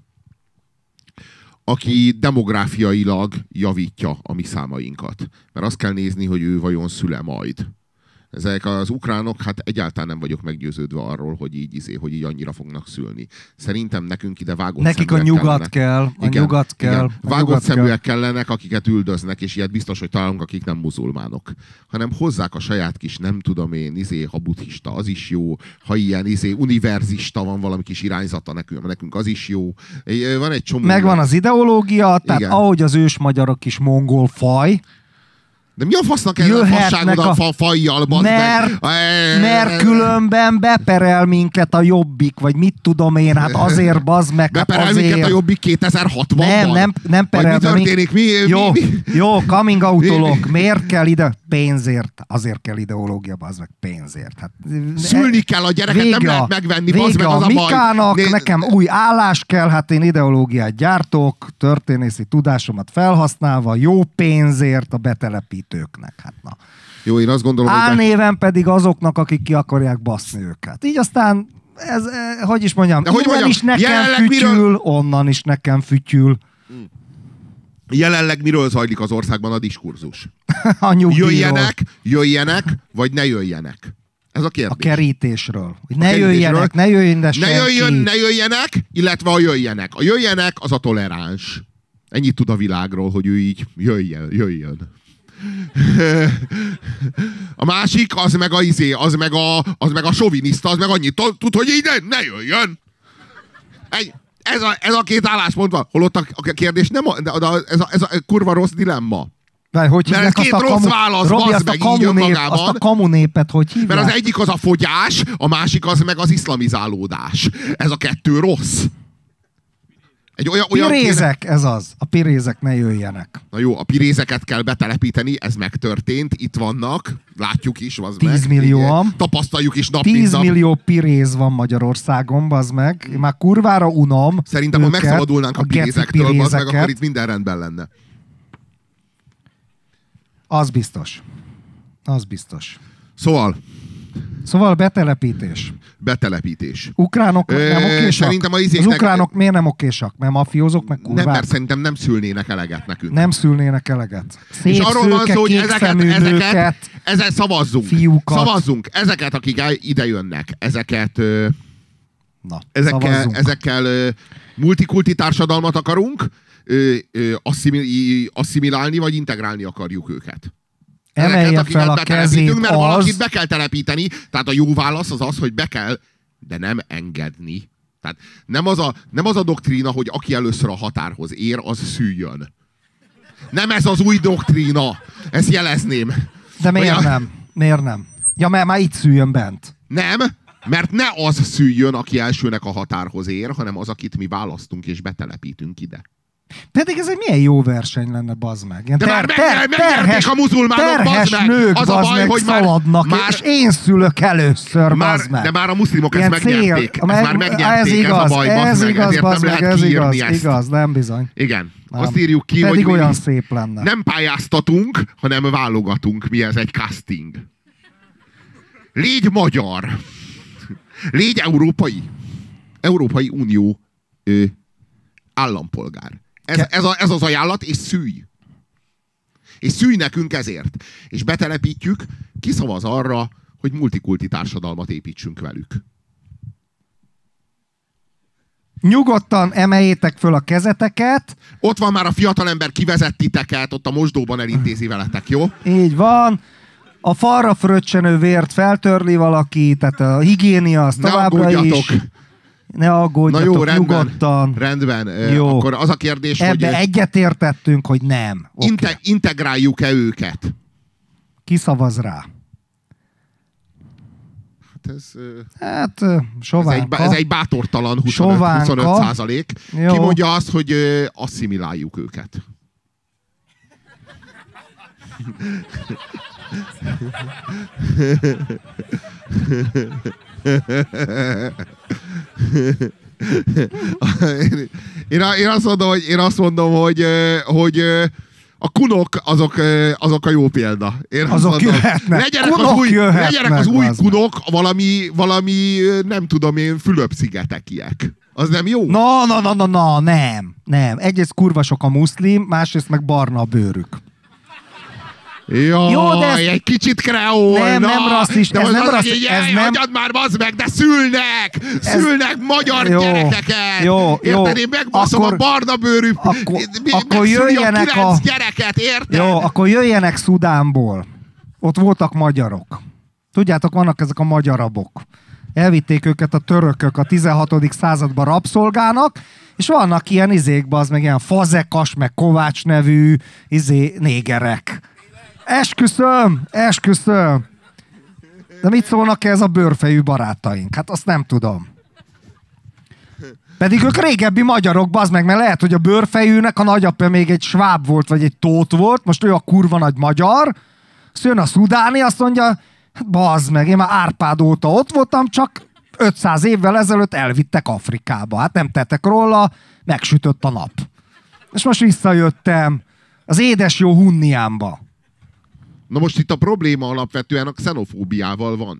aki demográfiailag javítja a mi számainkat. Mert azt kell nézni, hogy ő vajon szül-e majd. Ezek az ukránok, hát egyáltalán nem vagyok meggyőződve arról, hogy így annyira fognak szülni. Szerintem nekünk ide vágott nekik a nyugat kell. Nyugat kell. Vágott szeműek kellenek, akiket üldöznek, és ilyet biztos, hogy találunk, akik nem muzulmánok. Hanem hozzák a saját kis, nem tudom én, ha buddhista, az is jó. Ha ilyen univerzista van valami kis irányzata nekünk az is jó. Van egy csomó. Megvan az ideológia, tehát ahogy az ős magyarok is mongol faj. De mi a fasznak ez a fasságod a fajjal? Mert különben beperel minket a Jobbik, vagy mit tudom én, hát azért bazd meg. Beperel hát azért... minket a Jobbik 2060-ban? Nem perel. Mi történik? Jó, coming out-olok. Miért kell ide? Pénzért. Azért kell ideológia, bazd meg, pénzért. Hát, szülni kell a gyereket, nem lehet megvenni, bazd meg, az a baj. Mikának, nekem új állás kell, hát én ideológiát gyártok, történészi tudásomat felhasználva, jó pénzért a betelepítőknek. Hát na. Jó, én azt gondolom, álnéven pedig azoknak, akik ki akarják baszni őket. Így aztán, ez, hogy is mondjam, innen is nekem fütyül, onnan is nekem fütyül. Jelenleg miről zajlik az országban a diskurzus? A nyugdíjról. Jöjjenek, vagy ne jöjjenek? Ez a kérdés. A kerítésről. Ne jöjjenek, ne jöjjenek, illetve a jöjjenek. A jöjjenek az a toleráns. Ennyit tud a világról, hogy ő így jöjjön. A másik, az meg a soviniszta, az meg annyit tud, hogy így ne jöjjön. Ez a két álláspont van. Holott a kérdés nem ez a kurva rossz dilemma. Hogy mert ez két rossz válasz, bazd meg így önmagában. Azt a kamunépet hogy hívják? Mert az egyik az a fogyás, a másik az meg az iszlamizálódás. Ez a kettő rossz. Pirézek, ez az. A pirézek ne jöjjenek. Na jó, a pirézeket kell betelepíteni, ez megtörtént, itt vannak, látjuk is, az 10 millióan. Tapasztaljuk is nap 10 millió piréz van Magyarországon, bazd meg. Én már kurvára unom. Szerintem, ha megszabadulnánk a pirézektől, bazd meg, akkor itt minden rendben lenne. Az biztos. Az biztos. Szóval betelepítés. Ukránok nem okésak? Szerintem az ukránok miért nem okésak? Mert mafiózok, meg kurvák? Nem, mert szerintem nem szülnének eleget nekünk. Nem szülnének eleget. És arról van szó, hogy ezeket szavazzunk. Fiúkat. Szavazzunk. Ezeket, akik ide jönnek, ezekkel multikulti társadalmat akarunk, asszimilálni, vagy integrálni akarjuk őket. Emelje fel a kezét mert valakit be kell telepíteni, tehát a jó válasz az az, hogy be kell, de nem engedni. Tehát nem az a doktrína, hogy aki először a határhoz ér, az szüljön. Nem ez az új doktrína. Ezt jelezném. De miért nem? Ja, mert már itt szüljön bent. Nem, mert ne az szüljön, aki elsőnek a határhoz ér, hanem az, akit mi választunk és betelepítünk ide. Pedig ez egy milyen jó verseny lenne, bazd meg. De már megnyerték a muzulmánok, bazd meg. Nők, az a baj, hogy szaladnak, és én szülök először, bazd meg. De már a muszlimok ezt megnyerték. Már megnyerték, ez a baj, bazd meg. Ezért nem lehet kiírni ezt. Igaz, nem bizony. Igen. Azt írjuk ki, pedig hogy olyan szép lenne. Nem pályáztatunk, hanem válogatunk. Mi ez? Egy casting. Légy magyar. Légy Európai Unió állampolgár. Ez az ajánlat, és szülj. És szülj nekünk ezért. És betelepítjük, kiszavaz arra, hogy multikulti társadalmat építsünk velük. Nyugodtan emeljétek föl a kezeteket. Ott van már a fiatalember, kivezett titeket, ott a mosdóban elintézi veletek, jó? Így van. A falra fröccsenő vért feltörli valaki, tehát a higiénia az továbbra is. Ne aggódjatok, na jó, nyugodtan. Rendben. Jó. Akkor az a kérdés, ebbe hogy... egyetértettünk, hogy nem. Integráljuk-e őket? Ki szavaz rá? Sovánka. Ez egy bátortalan 25%. Ki mondja azt, hogy asszimiláljuk őket? Én azt mondom, hogy a kunok azok a jó példa. Azok jöhetnek. Legyenek az új kunok valami nem tudom én, Fülöp-szigetekiek. Az nem jó? Nem. Egyrészt kurva sok a muszlim, másrészt meg barna a bőrük. Jaj, jó, de egy kicsit kreol. Nem rasszis, de ez nem rasszis. Hagyjad már, bazd meg, de szülnek magyar gyerekeket. Jó, érted, én megbaszom a barna bőrű. Akkor jöjjenek a 9 gyereket, érted? Jó, akkor jöjjenek Szudánból. Ott voltak magyarok. Tudjátok, vannak ezek a magyarabok. Elvitték őket a törökök a 16. században rabszolgának, és vannak ilyen izékban, az meg ilyen Fazekas, meg Kovács nevű négerek. Esküszöm. De mit szólnak ez a bőrfejű barátaink? Hát azt nem tudom. Pedig ők régebbi magyarok, bazd meg, mert lehet, hogy a bőrfejűnek a nagyapja még egy sváb volt, vagy egy tót volt, most ő a kurva nagy magyar, azt jön a szudáni, azt mondja, hát bazd meg, én már Árpád óta ott voltam, csak 500 évvel ezelőtt elvittek Afrikába. Hát nem tettek róla, megsütött a nap. És most visszajöttem az édes jó Hunniámba. Na most itt a probléma alapvetően a xenofóbiával van.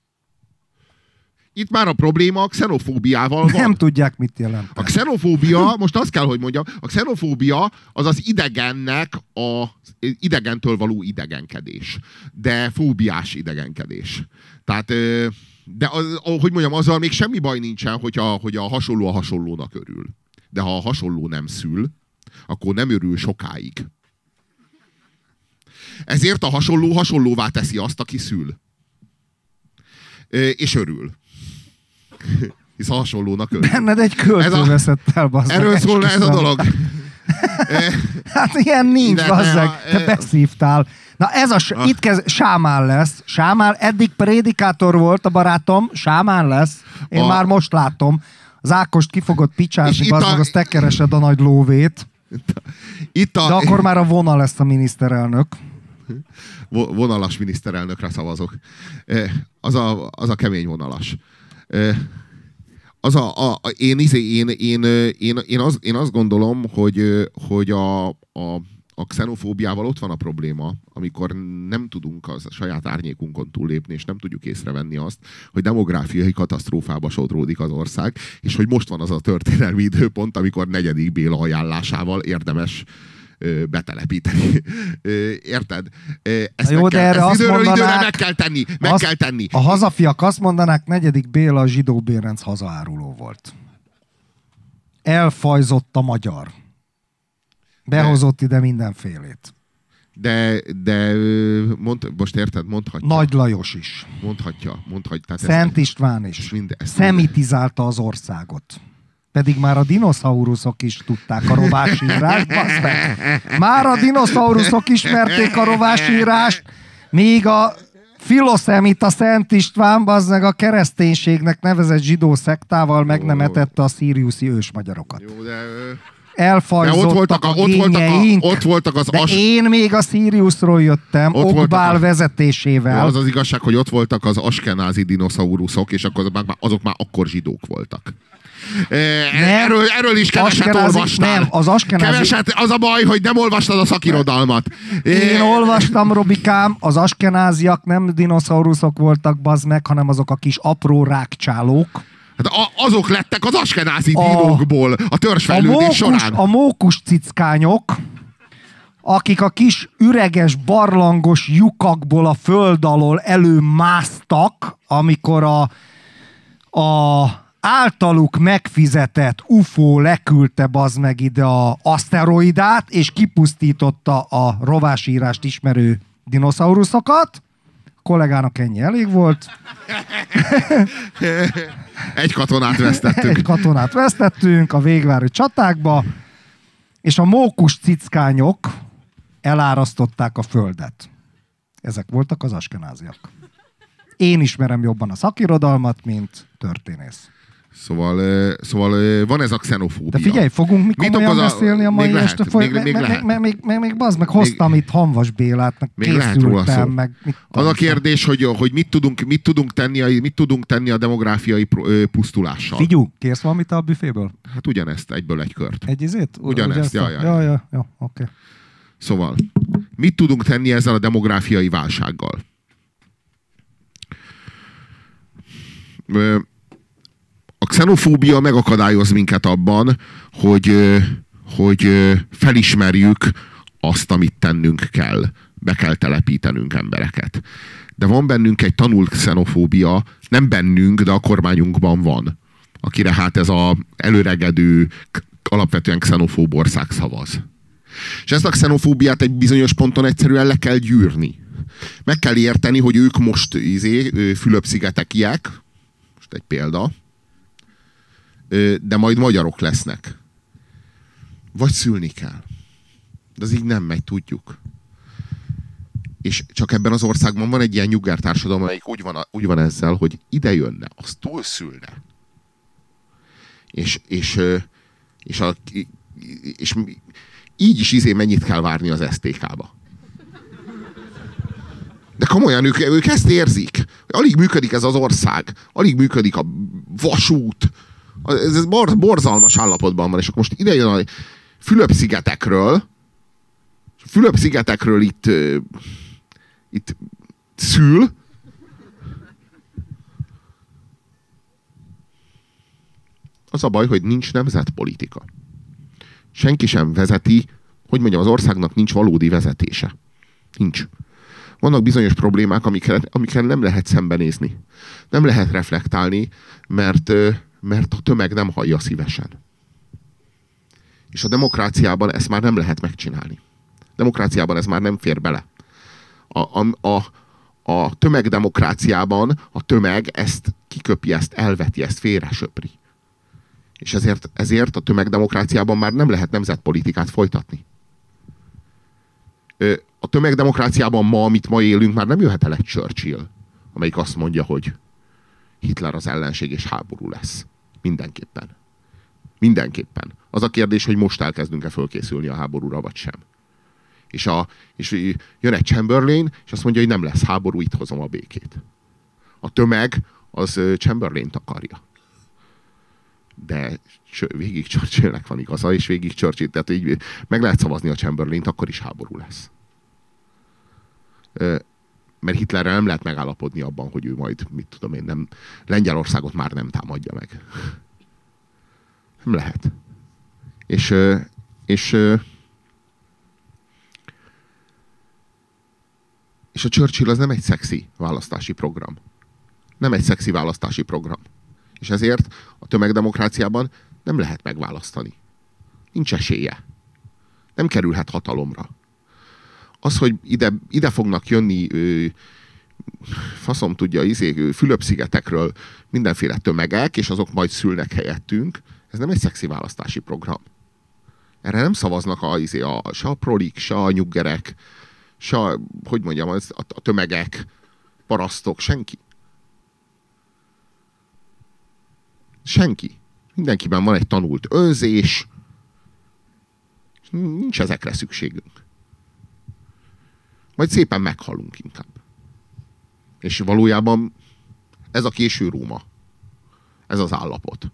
Itt már a probléma a xenofóbiával van. Nem tudják, mit jelent. A xenofóbia, most azt kell, hogy mondjam, a xenofóbia az az idegentől való idegenkedés. De fóbiás idegenkedés. Tehát, de hogy mondjam, azzal még semmi baj nincsen, hogy a hasonló a hasonlónak örül. De ha a hasonló nem szül, akkor nem örül sokáig. Ezért a hasonló hasonlóvá teszi azt, aki szül. És örül. Hisz a hasonlónak örül. Benned egy költő veszett el, bazzeg. Erről szólna ez a dolog. Hát ilyen nincs, bazzeg. Te beszívtál. Na ez itt sámán lesz. Sámán, eddig prédikátor volt a barátom, sámán lesz. Én már most látom. Az Ákost ki fogod picsázni, bazzeg, azt te keresed a nagy lóvét. De akkor már a vonal lesz a miniszterelnök. Vonalas miniszterelnökre szavazok. Az a kemény vonalas. Én azt gondolom, hogy a xenofóbiával ott van a probléma, amikor nem tudunk a saját árnyékunkon túllépni, és nem tudjuk észrevenni azt, hogy demográfiai katasztrófába sodródik az ország, és hogy most van az a történelmi időpont, amikor 4. Béla ajánlásával érdemes betelepíteni. Érted? Ezt jó, de erre azt mondanák, meg kell tenni. Kell tenni. A hazafiak azt mondanák, 4. Béla a Zsidó Bérenc hazaáruló volt. Elfajzott a magyar. Behozott ide mindenfélét. De most érted, mondhatja. Nagy Lajos is. Mondhatja. Szent István is. Szemitizálta az országot. Pedig már a dinoszauruszok is tudták a rovásírást, bassz meg. Már a dinoszauruszok ismerték a rovásírást, míg a Filoszemita Szent István, bazd meg, a kereszténységnek nevezett zsidó szektával meg nem etette a szíriuszi ősmagyarokat. Jó, de... Elfajzottak a gényeink, de én még a Siriusról jöttem, Okbál vezetésével. Az az igazság, hogy ott voltak az askenázi dinoszauruszok, és akkor azok már akkor zsidók voltak. Erről is keveset olvastál. Nem, keveset, az a baj, hogy nem olvastad a szakirodalmat. Én olvastam, Robikám, az askenáziak nem dinoszauruszok voltak, bazd meg, hanem azok a kis apró rákcsálók. Hát azok lettek az askenázi dinókból a törzsfejlődés során. A mókus cickányok, akik a kis üreges, barlangos lyukakból a föld alól előmásztak, amikor a általuk megfizetett UFO leküldte bazd meg ide az aszteroidát, és kipusztította a rovásírást ismerő dinoszauruszokat. A kollégának ennyi elég volt. Egy katonát vesztettünk a végvári csatákba, és a mókus cickányok elárasztották a földet. Ezek voltak az askenáziak. Én ismerem jobban a szakirodalmat, mint történész. Szóval van ez a xenofóbia. De figyelj, fogunk mi komolyan beszélni a mai este? Még bazd meg, hoztam itt Hanvas Bélát, meg készültem, meg... Az a kérdés, hogy mit tudunk tenni a demográfiai pusztulással. Figyú, kérsz valamit a büféből? Hát ugyanezt, egyből egy kört. Egy izét? Ugyanezt, ja, oké. Szóval, mit tudunk tenni ezzel a demográfiai válsággal? A xenofóbia megakadályoz minket abban, hogy felismerjük azt, amit tennünk kell. be kell telepítenünk embereket. De van bennünk egy tanult xenofóbia, nem bennünk, de a kormányunkban van, akire hát ez az előregedő, alapvetően xenofób ország szavaz. És ezt a xenofóbiát egy bizonyos ponton egyszerűen le kell gyűrni. Meg kell érteni, hogy ők most Fülöp-szigetekiek, most egy példa, de majd magyarok lesznek. Vagy szülni kell. De az így nem megy, tudjuk. És csak ebben az országban van egy ilyen nyugger társadalom, amelyik úgy van ezzel, hogy ide jönne, az túlszülne. És így is mennyit kell várni az STK-ba. De komolyan, ők ezt érzik. Alig működik ez az ország. Alig működik a vasút. Ez borzalmas állapotban van. És akkor most ide jön a Fülöp-szigetekről itt szül. Az a baj, hogy nincs nemzetpolitika. Senki sem vezeti, hogy mondjam, az országnak nincs valódi vezetése. Nincs. Vannak bizonyos problémák, amikkel nem lehet szembenézni. Nem lehet reflektálni, mert a tömeg nem hallja szívesen. És a demokráciában ezt már nem lehet megcsinálni. A demokráciában ez már nem fér bele. A tömegdemokráciában a tömeg ezt kiköpi, ezt elveti, ezt félresöpri. És ezért a tömegdemokráciában már nem lehet nemzetpolitikát folytatni. A tömegdemokráciában amit ma élünk, már nem jöhet el egy Churchill, amelyik azt mondja, hogy Hitler az ellenség és háború lesz. Mindenképpen. Mindenképpen. Az a kérdés, hogy most elkezdünk-e fölkészülni a háborúra, vagy sem. És jön egy Chamberlain, és azt mondja, hogy nem lesz háború, itt hozom a békét. A tömeg az Chamberlaint akarja. De végig Churchillnek van igaza, és végig Churchill, tehát így meg lehet szavazni a Chamberlaint, akkor is háború lesz. Mert Hitlerrel nem lehet megállapodni abban, hogy ő majd, mit tudom én, nem, Lengyelországot már nem támadja meg. Nem lehet. És a Churchill az nem egy szexi választási program. Nem egy szexi választási program. És ezért a tömegdemokráciában nem lehet megválasztani. Nincs esélye. Nem kerülhet hatalomra. Az, hogy ide fognak jönni faszom tudja, Fülöp-szigetekről mindenféle tömegek, és azok majd szülnek helyettünk, ez nem egy szexi választási program. Erre nem szavaznak se a prolik, se a nyuggerek, se a tömegek, parasztok, senki. Senki. Mindenkiben van egy tanult önzés, és nincs ezekre szükségünk. Majd szépen meghalunk inkább. És valójában ez a késő Róma. Ez az állapot.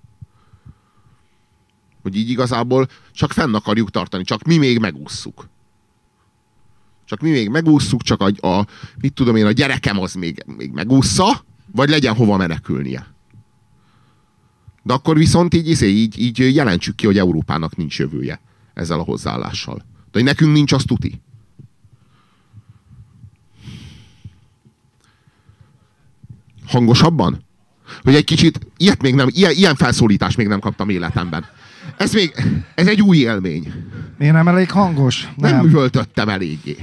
Hogy így igazából csak fenn akarjuk tartani, csak mi még megússzuk. Csak mi még megússzuk, csak mit tudom én, a gyerekem az még megússza, vagy legyen hova menekülnie. De akkor viszont így jelentsük ki, hogy Európának nincs jövője ezzel a hozzáállással. De hogy nekünk nincs, az tuti. Hangosabban? Hogy egy kicsit, ilyen felszólítást még nem kaptam életemben. Ez egy új élmény. Én nem elég hangos? Nem üvöltöttem eléggé.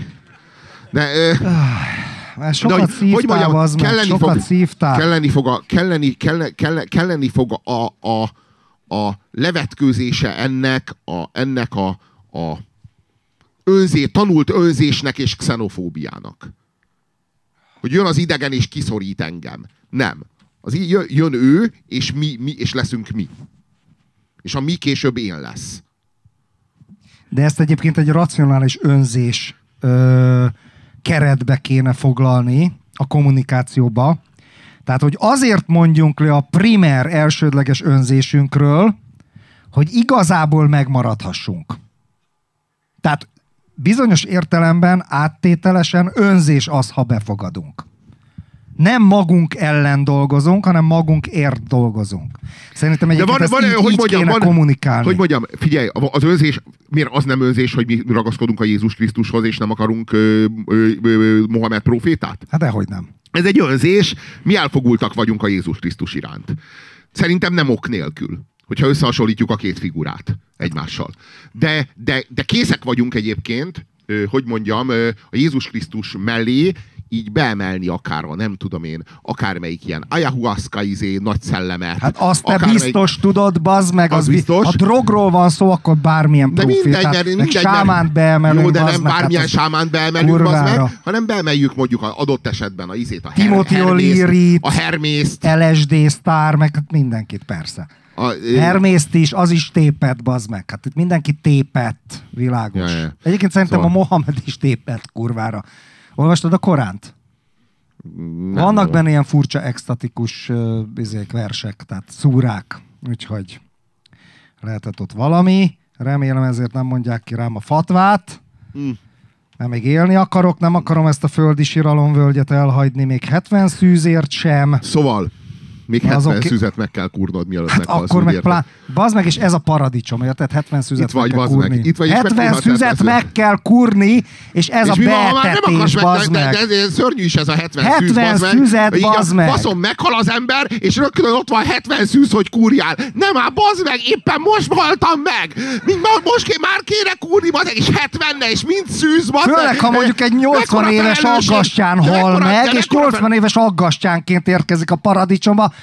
Sokat szívtál, az meg, sokat szívtál. Kelleni fog a levetkőzése ennek a tanult önzésnek és xenofóbiának. Hogy jön az idegen és kiszorít engem. Nem. Jön ő, és és leszünk mi. És a mi később én lesz. De ezt egyébként egy racionális önzés keretbe kéne foglalni a kommunikációba. Tehát, hogy azért mondjunk le a primer elsődleges önzésünkről, hogy igazából megmaradhassunk. Tehát bizonyos értelemben áttételesen önzés az, ha befogadunk. Nem magunk ellen dolgozunk, hanem magunkért dolgozunk. Szerintem egyébként ezt így kéne kommunikálni. Hogy mondjam, figyelj, az önzés, miért az nem önzés, hogy mi ragaszkodunk a Jézus Krisztushoz, és nem akarunk Mohamed prófétát? Hát dehogy nem. Ez egy önzés, mi elfogultak vagyunk a Jézus Krisztus iránt. Szerintem nem ok nélkül, hogyha összehasonlítjuk a két figurát egymással. De készek vagyunk egyébként, hogy mondjam, a Jézus Krisztus mellé így beemelni akár a, nem tudom én, akármelyik ilyen ayahuasca nagy szellemet. Hát azt te biztos tudod, bazd meg, az biztos. Ha drogról van szó, akkor bármilyen profétát, meg sámánt beemelünk. Jó, de nem bármilyen sámánt beemelünk, bazd meg, hanem beemeljük mondjuk az adott esetben a Timothy O'Leary-t, a Hermészt, LSD Star, meg mindenkit persze. Hermészt is, az is tépett, bazd meg. Hát itt mindenki tépett, világos. Ja. Egyébként szerintem szóval a Mohamed is tépett, kurvára. Olvastad a Koránt? Vannak benne ilyen furcsa, extatikus versek, tehát szúrák. Úgyhogy lehetett ott valami. Remélem ezért nem mondják ki rám a fatvát. Mert még élni akarok, nem akarom ezt a földi siralomvölgyet elhagyni, még 70 szűzért sem. Szóval még 70 szűzet meg kell kurnod, mielőtt hát akkor meg bazd meg, és ez a paradicsom, érted? 70 szűzet meg kell kurni. Itt vagy, 70 szűzet meg kell kurni, és ez és a beetetés, bazd meg. De szörnyű is ez a 70 szűzet, bazd meg. Faszom, meghal az ember, és rögtön ott van 70 szűz, hogy kurjál. Nem már, bazd meg, éppen most haltam meg. Most már kéne kurni, bazd meg, és 70-ne, és mind szűz, bazd meg. Főleg, ha mondjuk egy 80 éves aggastyán hal meg, és 80 éves aggastyánként érkezik a paradicsomba.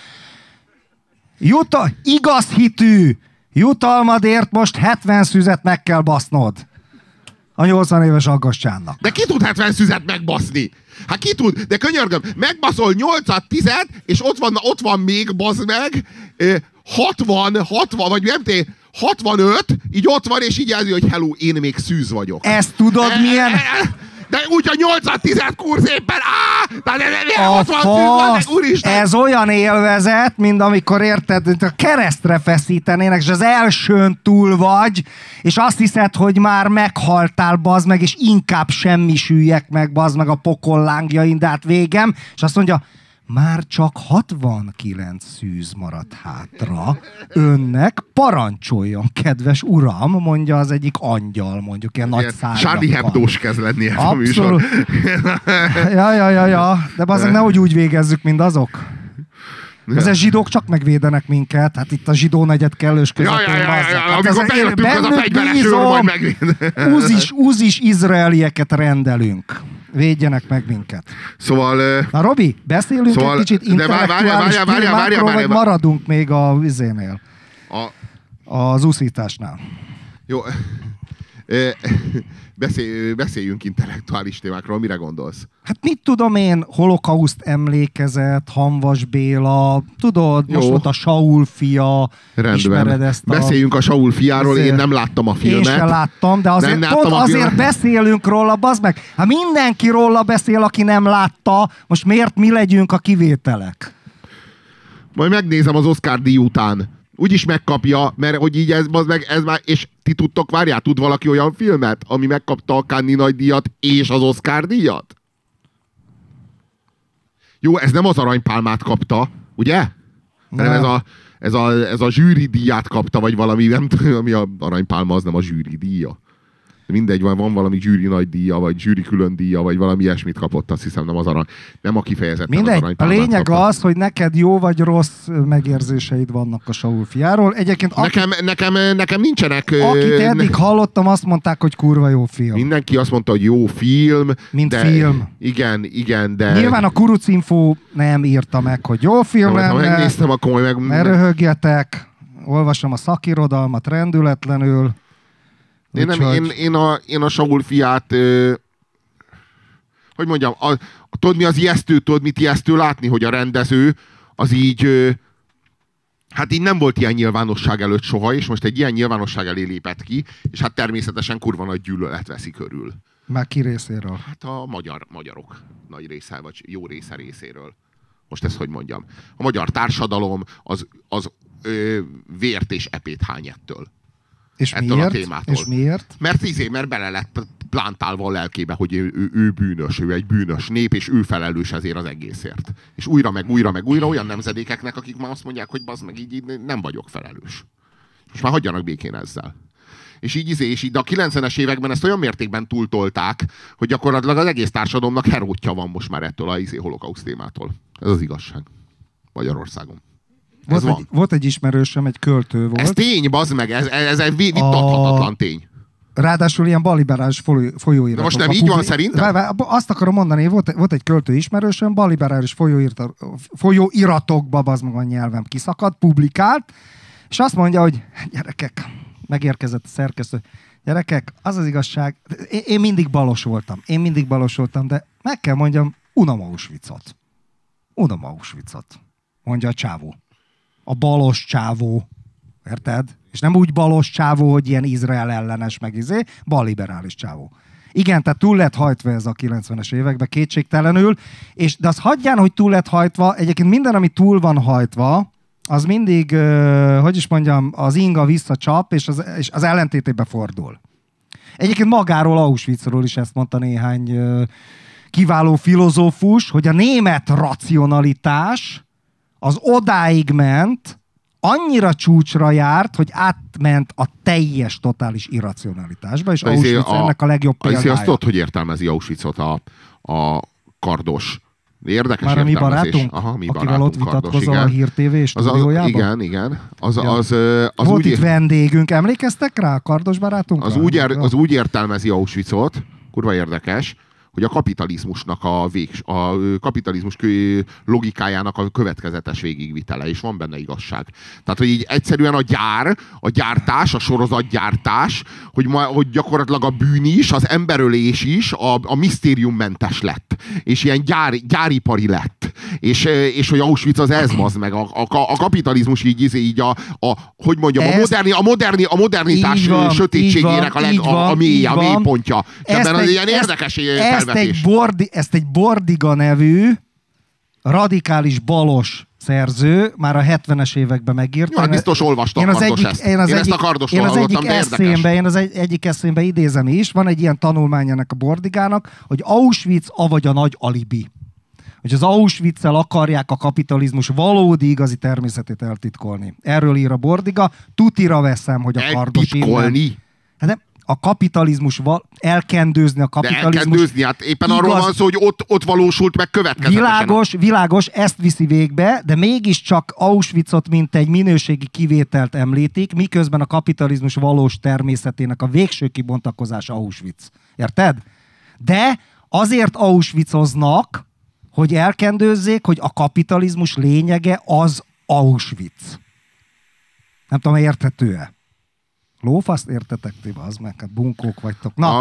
Igaz hitű jutalmadért most 70 szüzet meg kell basznod. A 80 éves aggastyánnak. De ki tud 70 szüzet megbaszni? Hát ki tud? De könyörgöm, megbaszol 8-at, 10-et, és ott van még, bazd meg, 60, vagy nem té, 65, így ott van, és így jelzi, hogy hello, én még szűz vagyok. Ezt tudod milyen... De úgy a 8-10 kurz éppen, a fasz, ez olyan élvezet, mint amikor érted, mint a keresztre feszítenének, és az elsőn túl vagy, és azt hiszed, hogy már meghaltál, bazd meg, és inkább semmisüljek meg, bazd meg a pokollángjain, de hát végem, és azt mondja, már csak 69 szűz maradt hátra. Önnek parancsoljon, kedves uram, mondja az egyik angyal, mondjuk ilyen nagy szárnyakkal. Charlie Hebdós kezd lenni ez a műsor. Ja. De azért nehogy úgy végezzük, mint azok. Ezek zsidók csak megvédenek minket, hát itt a zsidó negyed kellős közepén. Amikor bejöttünk az a fegyveres őr, majd megvéd. Úzis izraelieket rendelünk. Védjenek meg minket. Szóval... Na Robi, beszélünk egy kicsit intellektuális témákról, vagy maradunk még a vizénél? Az úszításnál. Jó. Beszéljünk intellektuális témákról, mire gondolsz? Hát mit tudom én, holokauszt emlékezet, Hamvas Béla, tudod, jó. Most volt a Saul fia, rendben. Ismered ezt a... Beszéljünk a Saul fiáról, én nem láttam a filmet. Én sem láttam, de azért beszélünk róla, bazd meg. Hát mindenki róla beszél, aki nem látta, most miért mi legyünk a kivételek? Majd megnézem az Oscar-díj után. Úgyis megkapja, mert hogy így ez már, és ti tudtok, várjál, tud valaki olyan filmet, ami megkapta a Cannes nagydíjat és az Oscar díjat? Jó, ez nem az aranypálmát kapta, ugye? Hanem ez a zsűri díját kapta, vagy valami, nem tudom, ami a aranypálma, az nem a zsűri díja. Mindegy, van valami zsűri nagy díja, vagy zsűri külön díja, vagy valami ilyesmit kapott, azt hiszem, nem a kifejezetten mindegy, az aranypálmát. A lényeg kapta. Az, hogy neked jó vagy rossz megérzéseid vannak a Saul fiáról. Egyébként nekem nincsenek... Akit eddig hallottam, azt mondták, hogy kurva jó film. Mindenki azt mondta, hogy jó film. Mint film. Igen, de... Nyilván a Kurucinfo nem írta meg, hogy jó film lenne. Ha megnéztem, akkor majd ne röhögjetek. Olvasom a szakirodalmat rendületlenül. Én a Saul fiát, hogy mondjam, tudod mi az ijesztő, tudod mit ijesztő látni, hogy a rendező az így, hát így nem volt ilyen nyilvánosság előtt soha, és most egy ilyen nyilvánosság elé lépett ki, és hát természetesen kurva nagy gyűlölet veszi körül. Már ki részéről? Hát a magyarok nagy része, vagy jó része részéről. Most ezt hogy mondjam? A magyar társadalom az vért és epét hány ettől. És miért? És miért? Mert bele lett plántálva a lelkébe, hogy ő bűnös, ő egy bűnös nép, és ő felelős ezért az egészért. És újra meg újra olyan nemzedékeknek, akik már azt mondják, hogy bazd meg, így nem vagyok felelős. Most már hagyjanak békén ezzel. és így, de a 90-es években ezt olyan mértékben túltolták, hogy gyakorlatilag az egész társadalomnak herótja van most már ettől a holokauszt témától. Ez az igazság. Magyarországon. Volt egy ismerősöm, egy költő volt. Ez tény, bazd meg, ez egy vitathatatlan tény. Ráadásul ilyen balliberális folyóiratok. De most nem így van szerintem? Azt akarom mondani, volt egy költő ismerősöm, balliberális folyóiratokba, bazd meg a nyelvem kiszakadt, publikált, és azt mondja, hogy gyerekek, megérkezett a szerkesztő, gyerekek, az az igazság, én mindig balos voltam, de meg kell mondjam, unom Auschwitzot, mondja a csávó. A balos csávó. Érted? És nem úgy balos csávó, hogy ilyen Izrael ellenes meg balliberális csávó. Igen, tehát túl lett hajtva ez a 90-es években, kétségtelenül, de azt hagyján, hogy túl lett hajtva, egyébként minden, ami túl van hajtva, az mindig, hogy is mondjam, az inga visszacsap, és az ellentétébe fordul. Egyébként magáról, Auschwitzról is ezt mondta néhány kiváló filozófus, hogy a német racionalitás az odáig ment, annyira csúcsra járt, hogy átment a teljes, totális irracionalitásba, és Auschwitz ennek a legjobb példája. Azt tudod, hogy értelmezi Auschwitzot a Kardos? Érdekes már értelmezés. Már mi barátunk, akivel ott vitatkozol a Hír TV stúdiójában? Igen. Volt itt vendégünk, emlékeztek rá a Kardos barátunkra? Az úgy értelmezi Auschwitzot, kurva érdekes, hogy a kapitalizmusnak a kapitalizmus logikájának a következetes végigvitele, és van benne igazság. Tehát, hogy így egyszerűen a gyártás, a sorozatgyártás, hogy gyakorlatilag a bűn is, az emberölés is a misztériummentes lett. És ilyen gyáripari lett. És hogy Auschwitz az ez mazd meg. A kapitalizmus így hogy mondjam, a modernitás sötétségének a mélypontja. Ebben az ilyen érdekes ezt egy Bordiga nevű radikális balos szerző már a 70-es években megírta. Jó, biztos olvastam Kardos ezt. Én ezt a Kardostól hallottam, de érdekes. Én az egyik eszémbe idézem is, van egy ilyen tanulmány ennek a Bordigának, hogy Auschwitz avagy a nagy alibi. Hogy az Auschwitz-el akarják a kapitalizmus valódi igazi természetét eltitkolni. Erről ír a Bordiga, tutira veszem, hogy a Kardos eltitkolni? Hát a kapitalizmus, elkendőzni a kapitalizmus. De elkendőzni, hát éppen arról van szó, hogy ott valósult meg következetesen. Világos, ezt viszi végbe, de mégiscsak Auschwitzot mint egy minőségi kivételt említik, miközben a kapitalizmus valós természetének a végső kibontakozása Auschwitz. Érted? De azért Auschwitzoznak, hogy elkendőzzék, hogy a kapitalizmus lényege az Auschwitz. Nem tudom, érthető-e? Lófaszt értetek ti, az meg, hát bunkók vagytok. Na, a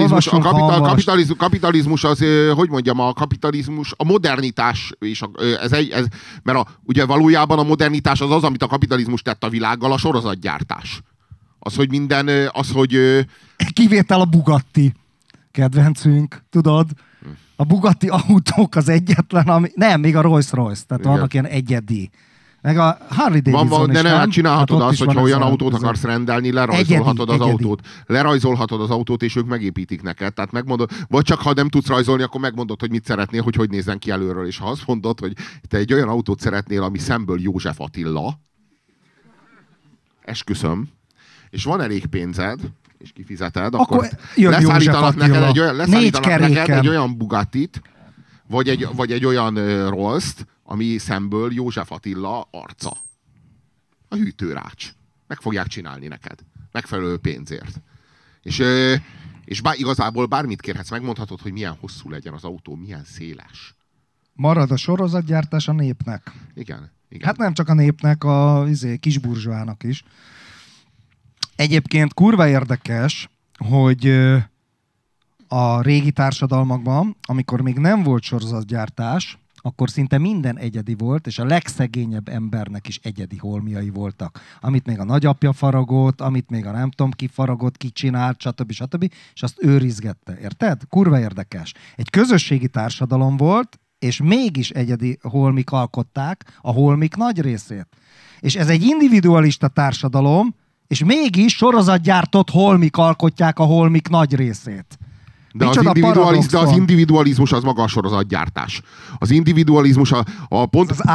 kapitalizmus az, hogy mondjam, a kapitalizmus, a modernitás, és mert ugye valójában a modernitás az, amit a kapitalizmus tett a világgal, a sorozatgyártás. Az, hogy minden, Kivétel a Bugatti, kedvencünk, tudod? A Bugatti autók az egyetlen, ami... Nem, még a Rolls-Royce, tehát igen. Vannak ilyen egyedi. Meg a Harley Davidson is, nem? Csinálhatod azt, hogyha olyan autót akarsz rendelni, lerajzolhatod az autót. Lerajzolhatod az autót, és ők megépítik neked. Tehát megmondod, vagy csak ha nem tudsz rajzolni, akkor megmondod, hogy mit szeretnél, hogy nézzen ki előről. És ha azt mondod, hogy te egy olyan autót szeretnél, ami szemből József Attila, esküszöm, és van elég pénzed, és kifizeted, akkor leszállítanak neked egy olyan Bugattit, vagy egy olyan Rolls-t, ami szemből József Attila arca. A hűtőrács. Meg fogják csinálni neked. Megfelelő pénzért. És igazából bármit kérhetsz, megmondhatod, hogy milyen hosszú legyen az autó, milyen széles. Marad a sorozatgyártás a népnek. Igen. Hát nem csak a népnek, a kisburzsóának is. Egyébként kurva érdekes, hogy a régi társadalmakban, amikor még nem volt sorozatgyártás, akkor szinte minden egyedi volt, és a legszegényebb embernek is egyedi holmiai voltak. Amit még a nagyapja faragott, amit még a nem tudom ki faragott, ki csinált, stb. És azt őrizgette. Érted? Kurva érdekes. Egy közösségi társadalom volt, és mégis egyedi holmik alkották a holmik nagy részét. És ez egy individualista társadalom, és mégis sorozatgyártott holmik alkotják a holmik nagy részét. De az individualizmus az maga a sorozatgyártás. Az individualizmus a pont... Az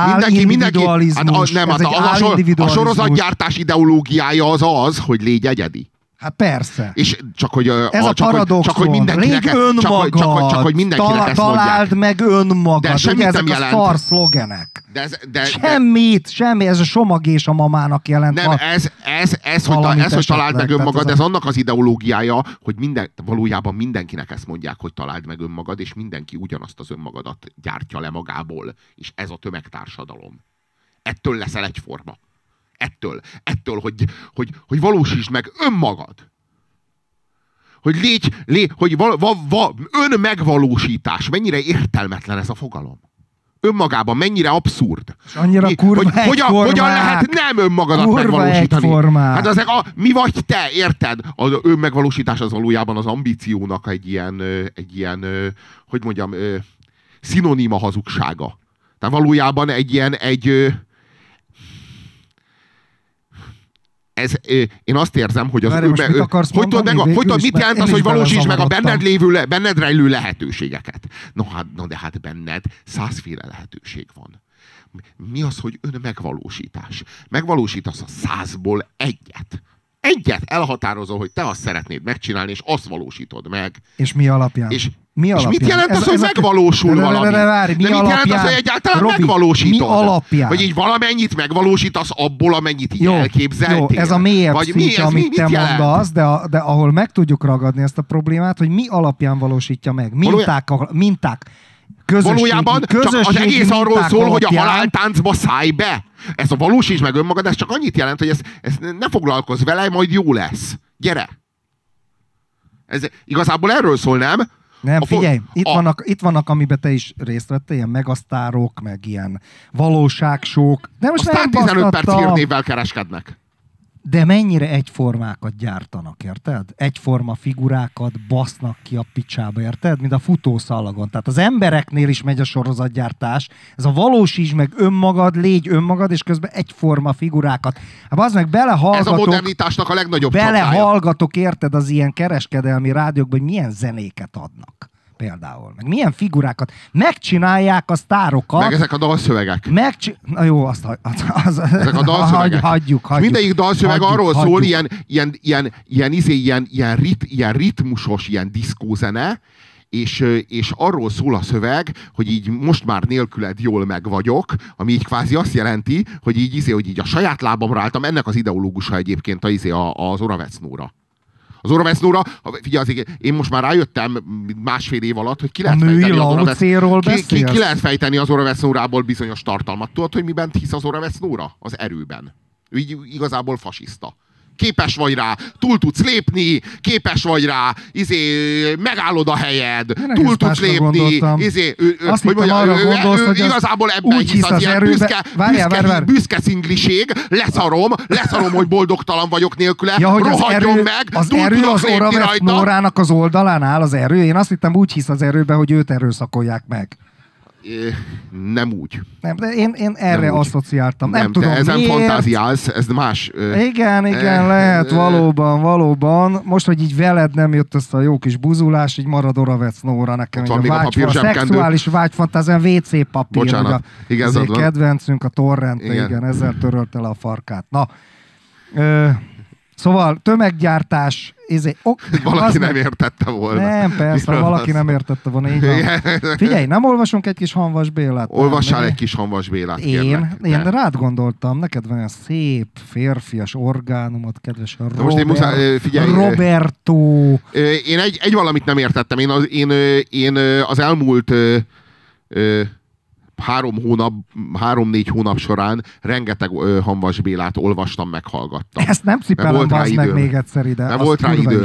állindividualizmus. A sorozatgyártás ideológiája az, hogy légy egyedi. Hát persze. És csak hogy, ez a paradoxon. Csak hogy mindenkinek, légy önmagad. Csak hogy mindenkinek ezt mondják. Találd meg önmagad. De semmit ezek nem a jelent. szar szlogenek. Semmi. Ez a somag és a mamának jelent. Nem, ez hogy találd meg önmagad, ez annak az ideológiája, hogy valójában mindenkinek ezt mondják, hogy találd meg önmagad, és mindenki ugyanazt az önmagadat gyártja le magából. És ez a tömegtársadalom. Ettől leszel egyforma. Ettől, hogy valósítsd meg önmagad. Hogy hogy önmegvalósítás. Mennyire értelmetlen ez a fogalom. Önmagában mennyire abszurd. És annyira kurva hogyan lehet nem önmagadat megvalósítani? Hát ezek mi vagy te, érted? Az önmegvalósítás az valójában az ambíciónak egy ilyen hogy mondjam, szinoníma hazugsága. Tehát valójában én azt érzem, hogy az mit jelent az, hogy valósítsd meg a benned rejlő lehetőségeket? De hát benned 100 féle lehetőség van. Mi az, hogy önmegvalósítás? Megvalósítasz a 100-ból egyet. Egyet elhatározol, hogy te azt szeretnéd megcsinálni, és azt valósítod meg. És mi alapján? És mit jelent az, hogy megvalósul valami? De mit jelent az, hogy egyáltalán megvalósítod? Mi alapján? Hogy így valamennyit megvalósítasz abból, amennyit így elképzeltél? Jó, ez a mélyebb szintje, amit te mondasz, de ahol meg tudjuk ragadni ezt a problémát, hogy mi alapján valósítja meg. Minták. Valójában csak az egész arról szól, hogy a haláltáncba szállj be. Ez a valósítsd meg önmagad, ez csak annyit jelent, hogy ez ne foglalkozz vele, majd jó lesz. Gyere! Ez igazából erről szól, nem? Nem, figyelj, itt vannak, amiben te is részt vettél, ilyen megasztárok, meg ilyen valóságsók. De most aztán 15 perc hírnévvel kereskednek. De mennyire egyformákat gyártanak, érted? Egyforma figurákat basznak ki a picsába, érted? Mint a futószalagon. Tehát az embereknél is megy a sorozatgyártás. Ez a valósítsd meg önmagad, légy önmagad, és közben egyforma figurákat. Hát az meg belehallgatok. Ez a modernitásnak a legnagyobb belehallgatok, érted, az ilyen kereskedelmi rádiókban, hogy milyen zenéket adnak. Például. Meg milyen figurákat. Megcsinálják a sztárokat. Meg ezek a dalszövegek. Na jó, ezek a dalszövegek. Hagyjuk. Mindegyik dalszöveg arról szól, ilyen ritmusos, ilyen diszkózene, és arról szól a szöveg, hogy így most már nélküled jól meg vagyok, ami így kvázi azt jelenti, hogy így a saját lábamra álltam. Ennek az ideológusa egyébként az Oravec-Nóra. Az Oravec-Nóra, figyelj, azért én most már rájöttem másfél év alatt, hogy ki lehet fejteni az Oravec-Nórából bizonyos tartalmat. Tudod, hogy miben hisz az Oravec-Nóra? Az erőben. Ő így igazából fasiszta. Képes vagy rá, túl tudsz lépni, képes vagy rá, megállod a helyed, túl tudsz lépni, azt hogy mondjam, arra gondolsz, hogy igazából ebben hisz az ilyen büszke szingliség, leszarom, hogy boldogtalan vagyok nélküle, rohadjon meg, az erő az Oravec-Nórának az oldalán áll az erő. Én azt hittem, úgy hisz az erőbe, hogy őt erőszakolják meg. Nem úgy. Nem, de én erre nem asszociáltam. Nem tudom, ezen fantáziálsz, ez más. Igen, lehet, valóban. Most, hogy így veled nem jött össze a jó kis buzulás, így marad Oravec-Nóra nekem. A szexuális vágyfantáziám, WC papír. Bocsánat, igazad van. Kedvencünk, a torrent, igen, ezzel törölte le a farkát. Na, szóval tömeggyártás, valaki nem értette volna. Nem, persze, valaki nem értette volna. Így van. Figyelj, nem olvasunk egy kis Hanvas Bélát? Olvassál egy kis Hanvas Bélát, kérlek. Én rád gondoltam, neked van olyan szép, férfias orgánumot, kedves Roberto. Én egy valamit nem értettem. Én az elmúlt 3-4 hónap során rengeteg Hanvas Bélát olvastam, meghallgattam. Ezt nem cipelem, bazd meg még egyszer ide. Mert volt rá időm.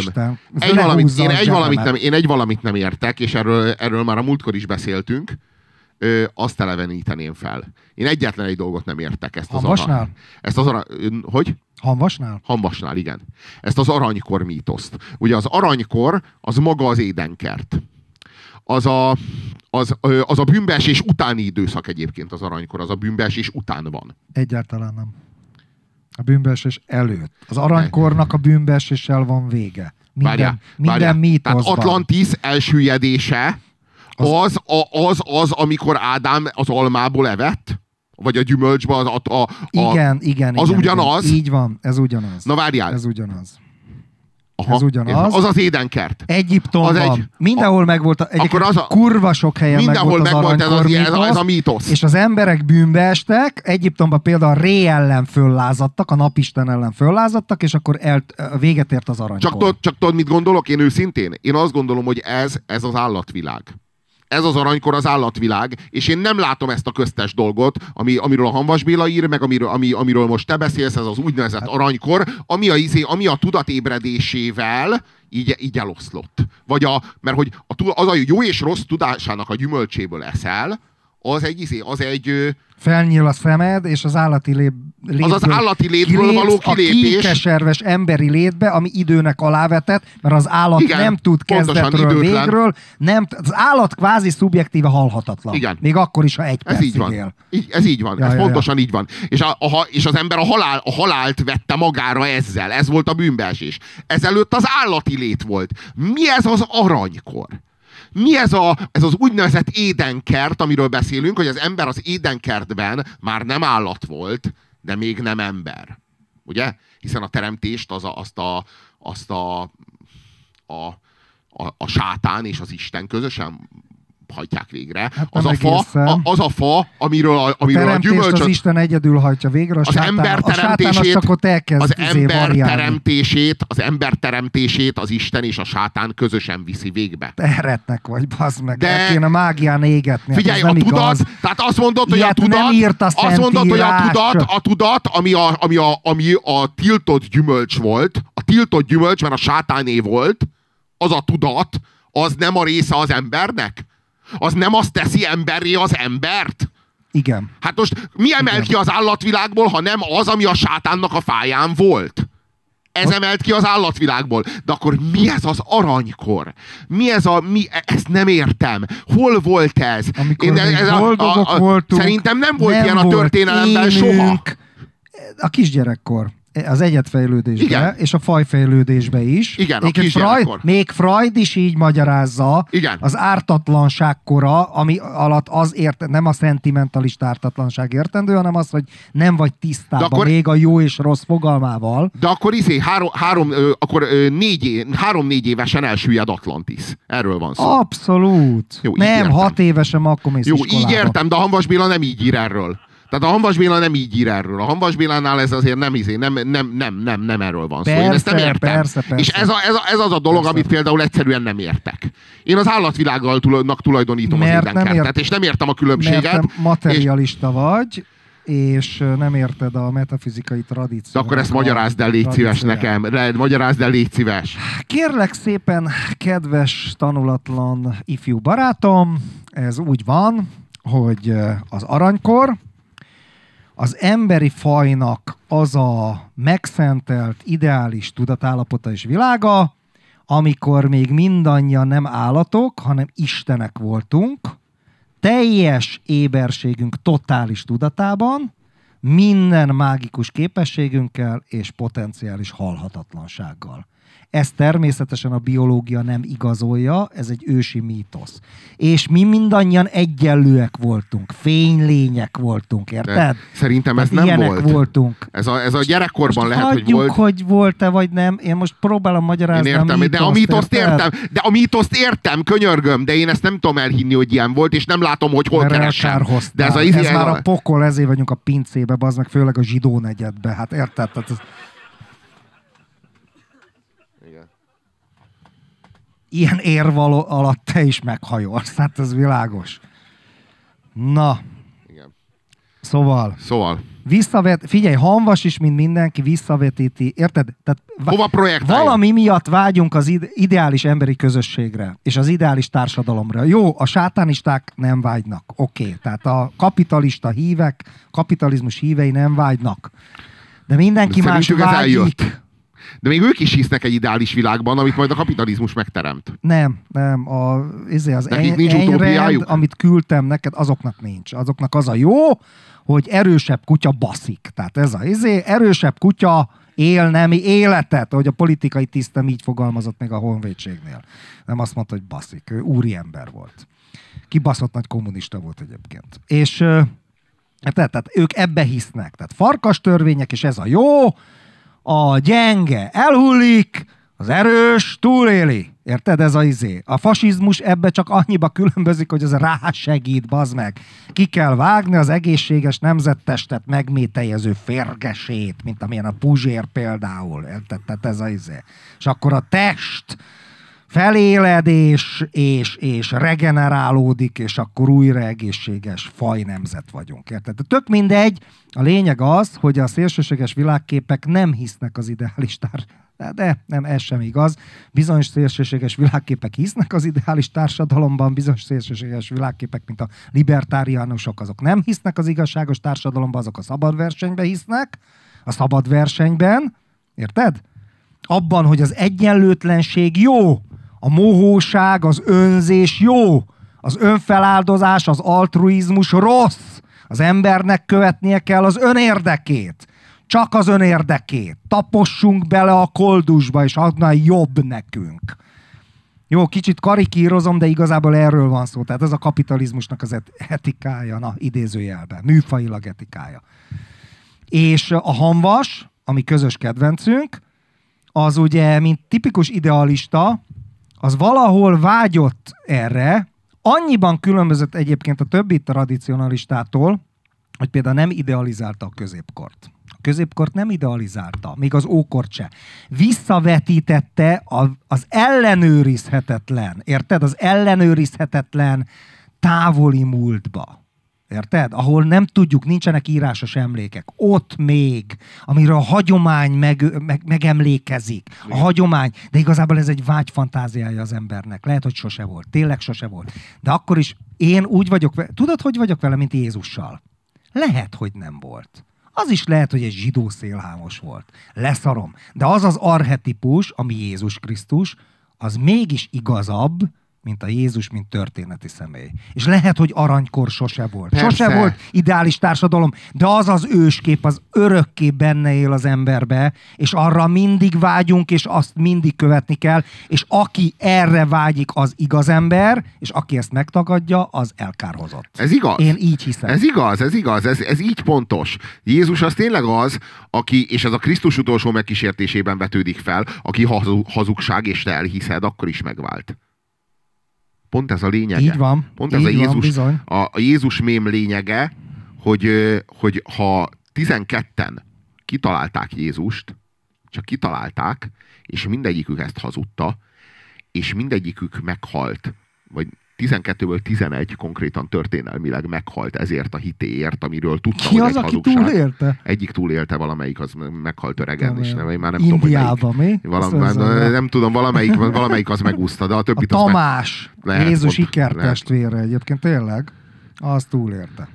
Én egy valamit nem értek, és erről már a múltkor is beszéltünk, azt eleveníteném fel. Én egyetlen egy dolgot nem értek. Hanvasnál? Hogy? Hanvasnál? Hanvasnál, igen. Ezt az aranykor mítoszt. Ugye az aranykor, az maga az édenkert. Az a bűnbeesés utáni időszak egyébként az aranykor, az a bűnbeesés után van. Egyáltalán nem. A bűnbeesés előtt. Az aranykornak a bűnbeeséssel van vége. Minden mítoszban. Tehát Atlantis elsüllyedése az, amikor Ádám az almából evett? Vagy a gyümölcsbe igen, az ugyanaz? Igen. Így van, ez ugyanaz. Na várjál. Ez ugyanaz. Ez ugyanaz. Az az édenkert. Egyiptomban. Mindenhol megvolt, kurva sok helyen megvolt az aranykor ez a mítosz. És az emberek bűnbe estek, Egyiptomban például Ré ellen föllázadtak, a napisten ellen föllázadtak, és akkor véget ért az aranykor. Csak tudod, mit gondolok én őszintén? Én azt gondolom, hogy ez az állatvilág. Ez az aranykor az állatvilág, és én nem látom ezt a köztes dolgot, amiről a Hamvas Béla ír, meg amiről most te beszélsz, ez az úgynevezett aranykor, ami a tudat ébredésével így eloszlott. Mert hogy az a jó és rossz tudásának a gyümölcséből eszel, az egy felnyíl a szemed, és az állati létből, az állati létből való kilépés. A kékeserves emberi létbe, ami időnek alávetett, mert az állat igen, nem tud kezdetről, végről. Az állat kvázi szubjektíve halhatatlan. Igen. Még akkor is, ha egy percig él. Ez így van. Ez pontosan így van. És az ember a halált vette magára ezzel. Ez volt a bűnbeesés. Ezelőtt az állati lét volt. Mi ez az aranykor? Mi ez az úgynevezett édenkert, amiről beszélünk, hogy az ember az édenkertben már nem állat volt, de még nem ember. Ugye? Hiszen a teremtést a sátán és az Isten közösen hajtják végre. Hát az a fa, amiről a gyümölcsöt... az Isten egyedül hajtja végre, az ember teremtését az Isten és a sátán közösen viszi végbe. Teheretnek vagy, bazd meg. El kéne mágián égetni. Figyelj, a tudat, tehát azt mondod, hogy a tudat, ami a tiltott gyümölcs volt, a tiltott gyümölcs, mert a sátáné volt, az a tudat, az nem a része az embernek? Az nem azt teszi emberré az embert? Igen. Hát most mi emel ki az állatvilágból, ha nem az, ami a sátánnak a fáján volt? Ez emelt ki az állatvilágból. De akkor mi ez az aranykor? Ezt nem értem. Hol volt ez? Voltunk, szerintem nem volt ilyen a történelemben soha. A kisgyerekkor. Az egyedfejlődésbe, és a fajfejlődésbe is. Igen, a kisgyerekkor. Még Freud is így magyarázza, igen, az ártatlanság kora, ami alatt nem a szentimentalista ártatlanság értendő, hanem az, hogy nem vagy tisztában még a jó és rossz fogalmával. De akkor 3-4 évesen elsüllyed Atlantis. Erről van szó. Abszolút. Jó, nem, 6 évesen akkor mész jó, iskolába. Így értem, de a Hamvas Béla nem így ír erről. Tehát a Hamvas Béla nem így ír erről. A Hamvas Bélánál ez azért nem erről van szó. Persze, én ezt nem értem. Persze. És ez az a dolog, amit például egyszerűen nem értek. Én az állatvilággal tulajdonítom az édenkertet, és nem értem a különbséget. Mert materialista vagy, és nem érted a metafizikai tradíciót. De akkor ezt magyarázd el, légy szíves nekem. Magyarázd el, légy szíves. Kérlek szépen, kedves tanulatlan ifjú barátom, ez úgy van, hogy az aranykor az emberi fajnak az a megszentelt, ideális tudatállapota és világa, amikor még mindannyian nem állatok, hanem istenek voltunk, teljes éberségünk totális tudatában, minden mágikus képességünkkel és potenciális halhatatlansággal. Ezt természetesen a biológia nem igazolja, ez egy ősi mítosz. És mi mindannyian egyenlőek voltunk, fénylények voltunk, érted? De szerintem ez nem volt. Voltunk. Ez a gyerekkorban most lehet, hogy volt. Hogy volt-e vagy nem, én most próbálom magyarázni én értem, a mítoszt értem. De a mítoszt értem, könyörgöm, de én ezt nem tudom elhinni, hogy ilyen volt, és nem látom, hogy hol keresem. De ez már a pokol, ezért vagyunk a pincébe, bazd meg, főleg a zsidó negyedbe. Hát érted? Ilyen érv alatt te is meghajolsz. Hát ez világos. Na. Igen. Szóval. Figyelj, Hamvas is, mint mindenki, visszavetíti. Érted? Tehát hova projektálja? Valami miatt vágyunk az ideális emberi közösségre, és az ideális társadalomra. Jó, a sátánisták nem vágynak. Oké. Tehát a kapitalista hívek, kapitalizmus hívei nem vágynak. De mindenki más vágyik. De még ők is hisznek egy ideális világban, amit majd a kapitalizmus megteremt. Nem. Az Ayn amit küldtem neked, azoknak nincs. Azoknak az a jó, hogy erősebb kutya baszik. Tehát ez erősebb kutya él nemi életet, ahogy a politikai tisztem így fogalmazott még a honvédségnél. Nem azt mondta, hogy baszik. Ő úriember volt. Kibaszott nagy kommunista volt egyébként. És tehát ők ebbe hisznek. Tehát farkas törvények, és ez a jó, a gyenge elhullik, Az erős túléli. Érted? Ez a izé. A fasizmus ebbe csak annyiba különbözik, hogy az rásegít, bazd meg. Ki kell vágni az egészséges nemzettestet megmételjező férgesét, mint amilyen a Puzsér például. Érted? Tehát ez a izé. És akkor a test feléled és regenerálódik, és akkor újra egészséges fajnemzet vagyunk. Érted? De tök mindegy. A lényeg az, hogy a szélsőséges világképek nem hisznek az ideális de nem, ez sem igaz. Bizonyos szélsőséges világképek hisznek az ideális társadalomban, bizonyos szélsőséges világképek, mint a libertáriánusok, azok nem hisznek az igazságos társadalomban, azok a szabad versenyben hisznek, a szabad versenyben, érted? Abban, hogy az egyenlőtlenség jó, a mohóság, az önzés jó, az önfeláldozás, az altruizmus rossz, az embernek követnie kell az önérdekét. Csak az önérdekét. Tapossunk bele a koldusba, és annál jobb nekünk. Jó, kicsit karikírozom, de igazából erről van szó. Tehát ez a kapitalizmusnak az etikája, na, idézőjelben, műfajilag etikája. És a hamvas, ami közös kedvencünk, az ugye, mint tipikus idealista, az valahol vágyott erre, annyiban különbözött egyébként a többi tradicionalistától, hogy például nem idealizálta a középkort. A középkort nem idealizálta, még az ókort se. Visszavetítette az ellenőrizhetetlen, érted? Az ellenőrizhetetlen távoli múltba. Érted? Ahol nem tudjuk, nincsenek írásos emlékek. Ott még, amiről a hagyomány megemlékezik. A hagyomány, de igazából ez egy vágyfantáziája az embernek. Lehet, hogy sose volt. Tényleg sose volt. De akkor is én úgy vagyok vele, tudod, hogy vagyok vele, mint Jézussal? Lehet, hogy nem volt. Az is lehet, hogy egy zsidó szélhámos volt. Leszarom. De az az archetipus, ami Jézus Krisztus, az mégis igazabb, mint a Jézus, mint történeti személy. És lehet, hogy aranykor sose volt. Persze. Sose volt ideális társadalom, de az az őskép, az örökké benne él az emberbe, és arra mindig vágyunk, és azt mindig követni kell, és aki erre vágyik, az igaz ember, és aki ezt megtagadja, az elkárhozott. Ez igaz. Én így hiszem. Ez igaz, ez így pontos. Jézus az tényleg az, aki, és ez a Krisztus utolsó megkísértésében vetődik fel, aki hazugság, és te elhiszed, akkor is megvált. Pont ez a lényege. Így van. Pont ez a Jézus mém lényege, hogy ha 12-en kitalálták Jézust, csak kitalálták, és mindegyikük ezt hazudta, és mindegyikük meghalt, vagy 12-ből 11 konkrétan történelmileg meghalt ezért a hitéért, amiről tudta, ki hogy az, egy aki hazugság. túlélte? Egyik túlélte, valamelyik az meghalt öregen, és nem, már nem Indiában, tudom, hogy mi? Nem tudom, valamelyik az megúszta, de a többit a Tamás, lehet, Jézus pont, ikertestvére egyébként, tényleg, az túlélte.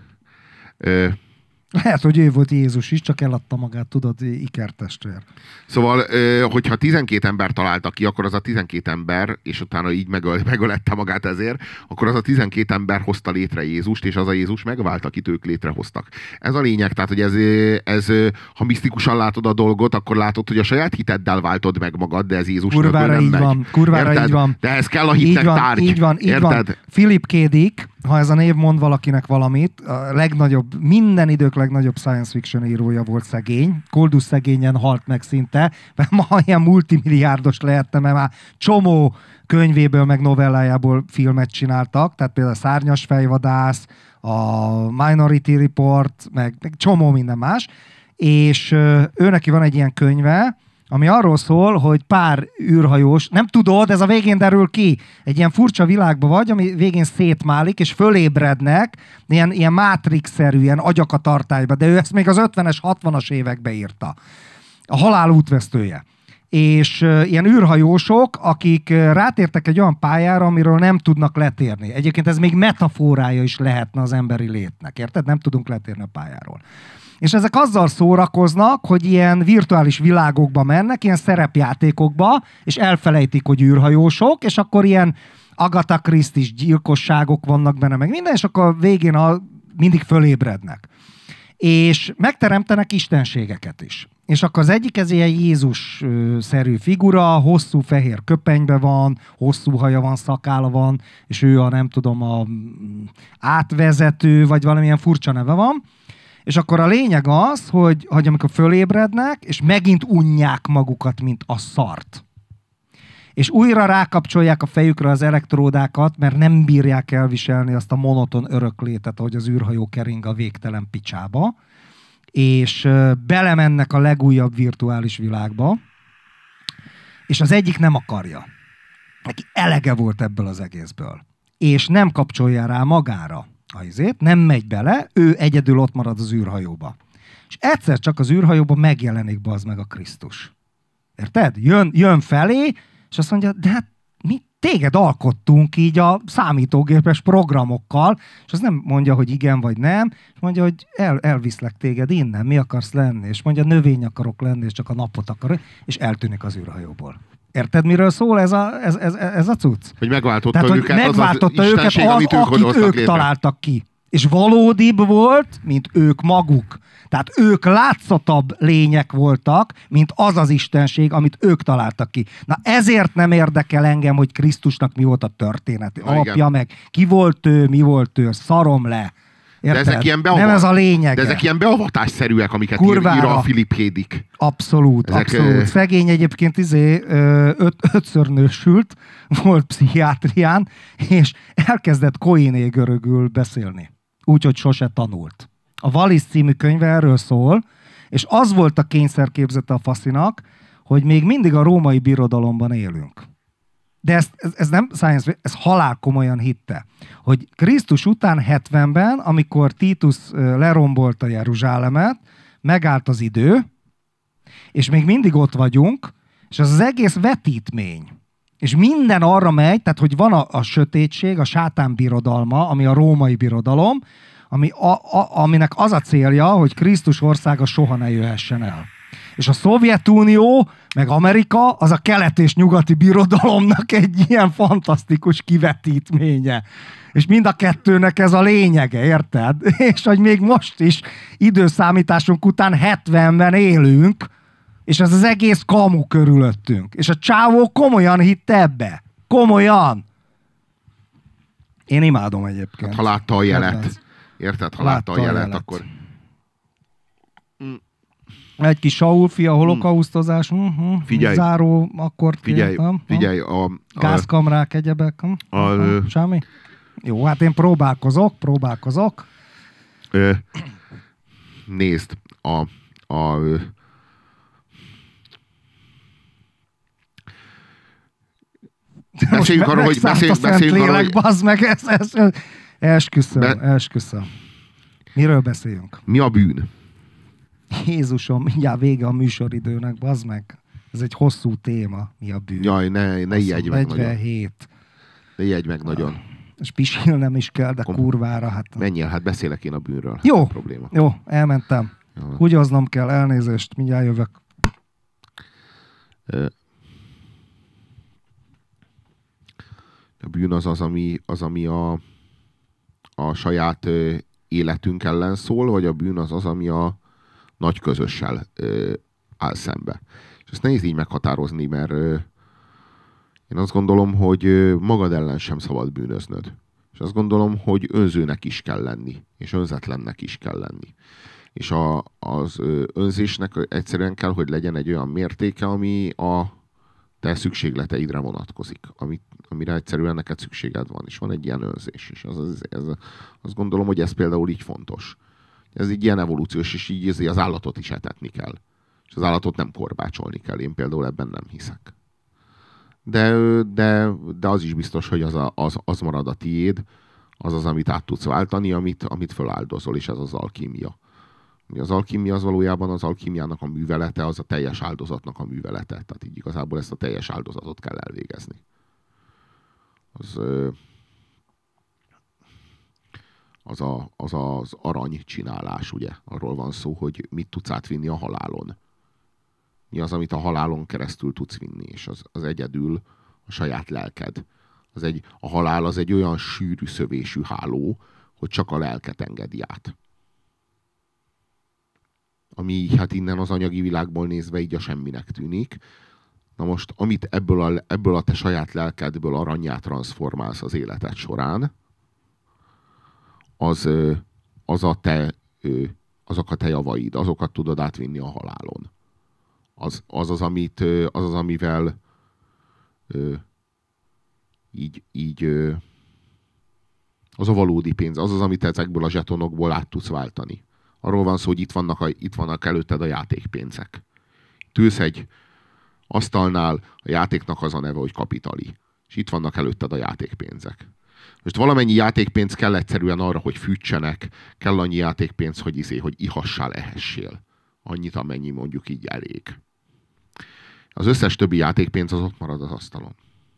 Lehet, hogy ő volt Jézus is, csak eladta magát, tudod, ikertestvér. Szóval, hogyha 12 ember találta ki, akkor az a 12 ember, és utána így megölette magát ezért, akkor az a 12 ember hozta létre Jézust, és az a Jézus megvált, akit ők létrehoztak. Ez a lényeg, tehát, hogy ez ha misztikusan látod a dolgot, akkor látod, hogy a saját hiteddel váltod meg magad, de ez Jézus kurvára nem így megy. van, kurvára Érted? így van. De ez kell a hitnek tárgy. Így van. Philip K. Dick, ha ez a név mond valakinek valamit, a legnagyobb, minden idők legnagyobb science fiction írója volt, szegény. Koldus szegényen halt meg szinte, mert ma ilyen multimilliárdos lehetne, mert már csomó könyvéből, meg novellájából filmet csináltak, tehát például a Szárnyas fejvadász, a Minority Report, meg csomó minden más, és ő neki van egy ilyen könyve, ami arról szól, hogy pár űrhajós, nem tudod, ez a végén derül ki, egy ilyen furcsa világba vagy, ami végén szétmálik, és fölébrednek, ilyen Matrix-szerű, ilyen agyak a tartályba, de ő ezt még az 50-es, 60-as évekbe írta. A halál útvesztője. És ilyen űrhajósok, akik rátértek egy olyan pályára, amiről nem tudnak letérni. Egyébként ez még metaforája is lehetne az emberi létnek, érted? Nem tudunk letérni a pályáról. És ezek azzal szórakoznak, hogy ilyen virtuális világokba mennek, ilyen szerepjátékokba, és elfelejtik, hogy űrhajósok, és akkor ilyen Agatha Christie-s gyilkosságok vannak benne, meg minden, és akkor végén mindig fölébrednek. És megteremtenek istenségeket is. És akkor az egyik ez ilyen Jézus-szerű figura, hosszú fehér köpenyben van, hosszú haja van, szakála van, és ő a nem tudom, a átvezető, vagy valamilyen furcsa neve van. És akkor a lényeg az, hogy amikor fölébrednek, és megint unják magukat, mint a szart. és újra rákapcsolják a fejükre az elektródákat, mert nem bírják elviselni azt a monoton öröklétet, ahogy az űrhajó kering a végtelen picsába, és belemennek a legújabb virtuális világba, és az egyik nem akarja. Neki elege volt ebből az egészből. És nem kapcsolja rá magára a izét, nem megy bele, ő egyedül ott marad az űrhajóba. És egyszer csak az űrhajóban megjelenik bazd meg a Krisztus. Érted? Jön felé, és azt mondja, de hát mi téged alkottunk így a számítógépes programokkal, és az nem mondja, hogy igen vagy nem, és mondja, hogy elviszlek téged innen, mi akarsz lenni, és mondja, növény akarok lenni, és csak a napot akarok, és eltűnik az űrhajóból. Érted, miről szól ez a cucc? Hogy megváltotta Tehát, őket, megváltotta az őket istenség, amit ők találtak ki. És valódibb volt, mint ők maguk. Tehát ők látszatabb lények voltak, mint az az istenség, amit ők találtak ki. Na ezért nem érdekel engem, hogy Krisztusnak mi volt a történet alapja, meg ki volt ő, mi volt ő, szarom le. Érted? De ezek ilyen nem ez a lényeg. De ezek ilyen beavatásszerűek, amiket ír a Philip Hédik. Abszolút, abszolút. Szegény egyébként ötször nősült, volt pszichiátrián, és elkezdett koiné görögül beszélni. Úgyhogy sose tanult. A Wallis című könyve erről szól, és az volt a kényszerképzete a faszinak, hogy még mindig a római birodalomban élünk. De ez nem science, ez halál komolyan hitte, hogy Krisztus után 70-ben, amikor Titus lerombolta Jeruzsálemet, megállt az idő, és még mindig ott vagyunk, és az egész vetítmény. És minden arra megy, tehát hogy van a sötétség, a sátán birodalma, ami a római birodalom, aminek az a célja, hogy Krisztus országa soha ne jöhessen el. És a Szovjetunió, meg Amerika, az a kelet- és nyugati birodalomnak egy ilyen fantasztikus kivetítménye. És mind a kettőnek ez a lényege, érted? És hogy még most is időszámításunk után 70-ben élünk, és ez az egész kamu körülöttünk. És a csávó komolyan hitte ebbe. Komolyan. Én imádom egyébként. Hát, ha látta a jelet. Érted? Ha látta a jelet, akkor... Egy kis Saul-fia, holokausztozás, figyelj, záró, akkor figyelj, gázkamrák, egyebek, semmi? Jó, hát én próbálkozok. Nézd, beszéljünk arról, hogy bazd meg, esküszöm. Miről beszéljünk? Mi a bűn? Jézusom, mindjárt vége a műsoridőnek, bazd meg. Ez egy hosszú téma, mi a bűn. Jaj, ne ijedj meg 47. Nagyon. Ne ijedj meg nagyon. És pisilnem is kell, de kurvára. Hát... Menjél, hát beszélek én a bűnről. Jó, probléma. Jó, elmentem. Húgyoznom kell, elnézést, mindjárt jövök. A bűn az ami a saját életünk ellen szól, vagy a bűn az, ami a nagy közössel áll szembe. És ezt nehéz így meghatározni, mert én azt gondolom, hogy magad ellen sem szabad bűnöznöd. És azt gondolom, hogy önzőnek is kell lenni, és önzetlennek is kell lenni. És az önzésnek egyszerűen kell, hogy legyen egy olyan mértéke, ami a te szükségleteidre vonatkozik, amire egyszerűen neked szükséged van, és van egy ilyen önzés. És azt gondolom, hogy ez például így fontos. Ez egy ilyen evolúciós, és így az állatot is etetni kell. És az állatot nem korbácsolni kell. Én például ebben nem hiszek. De az is biztos, hogy az marad a tiéd, az, amit át tudsz váltani, amit föláldozol, és ez az alkímia. Az alkímia az valójában az alkímiának a művelete, az a teljes áldozatnak a művelete. Tehát így igazából ezt a teljes áldozatot kell elvégezni. Az arany csinálás, ugye? Arról van szó, hogy mit tudsz átvinni a halálon. Mi az, amit a halálon keresztül tudsz vinni, és az egyedül a saját lelked. A halál az egy olyan sűrű szövésű háló, hogy csak a lelket engedi át. Ami hát innen az anyagi világból nézve így a semminek tűnik. Na most, amit ebből a te saját lelkedből aranyá transformálsz az életed során, azok a te javaid, azokat tudod átvinni a halálon. Az, amivel az a valódi pénz, az az, amit ezekből a zsetonokból át tudsz váltani. Arról van szó, hogy itt vannak előtted a játékpénzek. Tűz egy asztalnál, a játéknak az a neve, hogy kapitali. És itt vannak előtted a játékpénzek. Most valamennyi játékpénz kell egyszerűen arra, hogy fűtsenek, kell annyi játékpénz, hogy ihassál, ehessél. Annyit, amennyi mondjuk így elég. Az összes többi játékpénz az ott marad az asztalon.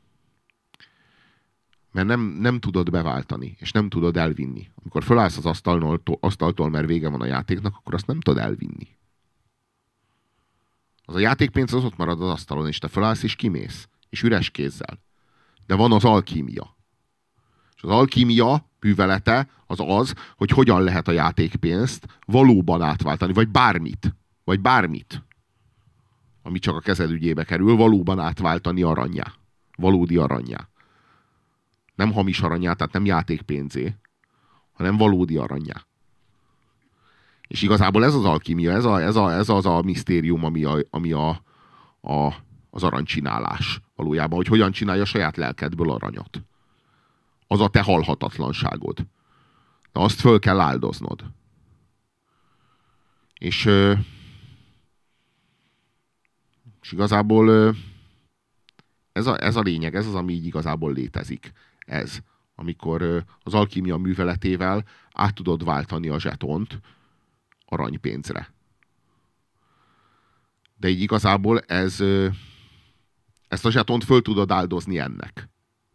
Mert nem tudod beváltani, és nem tudod elvinni. Amikor fölállsz az asztaltól, mert vége van a játéknak, akkor azt nem tudod elvinni. Az a játékpénz az ott marad az asztalon, és te fölállsz és kimész. És üres kézzel. De van az alkímia. És az alkímia művelete az, hogy hogyan lehet a játékpénzt valóban átváltani, vagy bármit, ami csak a kezed ügyébe kerül, valóban átváltani aranyá. Valódi aranyá. Nem hamis aranyá, tehát nem játékpénzé, hanem valódi aranyá. És igazából ez az alkímia, ez az a misztérium, ami az aranycsinálás valójában, hogy hogyan csinálja a saját lelkedből aranyat. Az a te halhatatlanságod. De azt föl kell áldoznod. És igazából ez a lényeg, ez az, ami így igazából létezik. Ez, amikor az alkímia műveletével át tudod váltani a zsetont aranypénzre. De így igazából ezt a zsetont föl tudod áldozni ennek.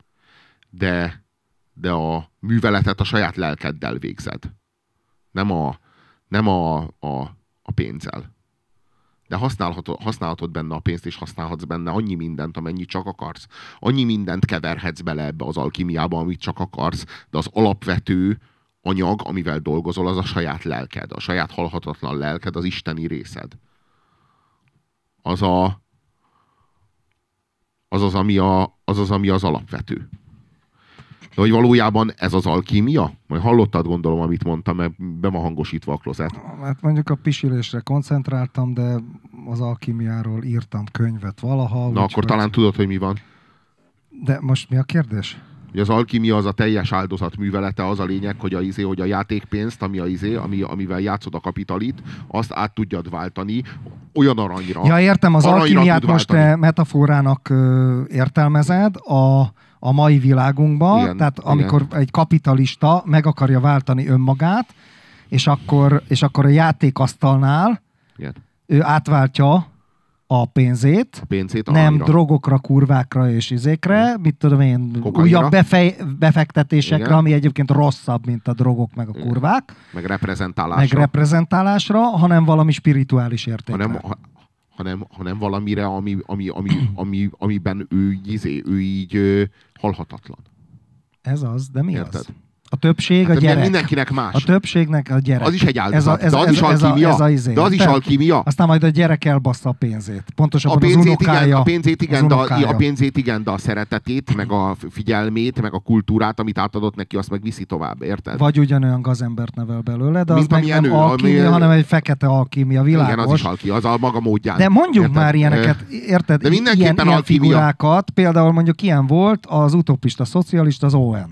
De a műveletet a saját lelkeddel végzed. Nem a pénzzel. De használhatod benne a pénzt, és használhatsz benne annyi mindent, amennyit csak akarsz. Annyi mindent keverhetsz bele ebbe az alkimiába, amit csak akarsz, de az alapvető anyag, amivel dolgozol, az a saját lelked. A saját halhatatlan lelked, az isteni részed. Az ami az alapvető. De hogy valójában ez az alkímia? Majd hallottad, gondolom, amit mondtam, mert be van hangosítva a klozet. Hát mondjuk a pisilésre koncentráltam, de az alkímiáról írtam könyvet valaha. Na akkor talán tudod, hogy mi van. De most mi a kérdés? Hogy az alkímia az a teljes áldozat művelete, az a lényeg, hogy a játékpénzt, amivel játszod a kapitalit, azt át tudjad váltani olyan aranyra. Ja, értem, az alkímiát most metaforának értelmezed a mai világunkban, igen, tehát amikor igen. Egy kapitalista meg akarja váltani önmagát, és akkor a játékasztalnál igen. Ő átváltja a pénzét nem drogokra, kurvákra és izékre, mit tudom én, kokainra. Újabb befektetésekre, igen. Ami egyébként rosszabb, mint a drogok meg a kurvák. Meg reprezentálásra. Hanem valami spirituális értékre. Hanem valamire, amiben ő így halhatatlan. Ez az, de mi érted? Az? A többség hát a gyerek. Mindenkinek más. A többségnek a gyerek. Az is egy áldozat. De az is alkímia. De az is alkímia. Aztán majd a gyerek elbassza a pénzét. Pontosabban az unokája. A pénzét igen, de a szeretetét, meg a figyelmét, meg a kultúrát, amit átadott neki, azt meg viszi tovább, érted? Vagy ugyanolyan gazembert nevel belőle, de az meg nem alkímia, hanem egy fekete alkímia, világos. Igen, az is alkímia, az a maga módján. De mondjuk már ilyeneket, érted? De mindenképpen ilyen figurákat, például mondjuk ilyen volt az utopista szocialista, az ON.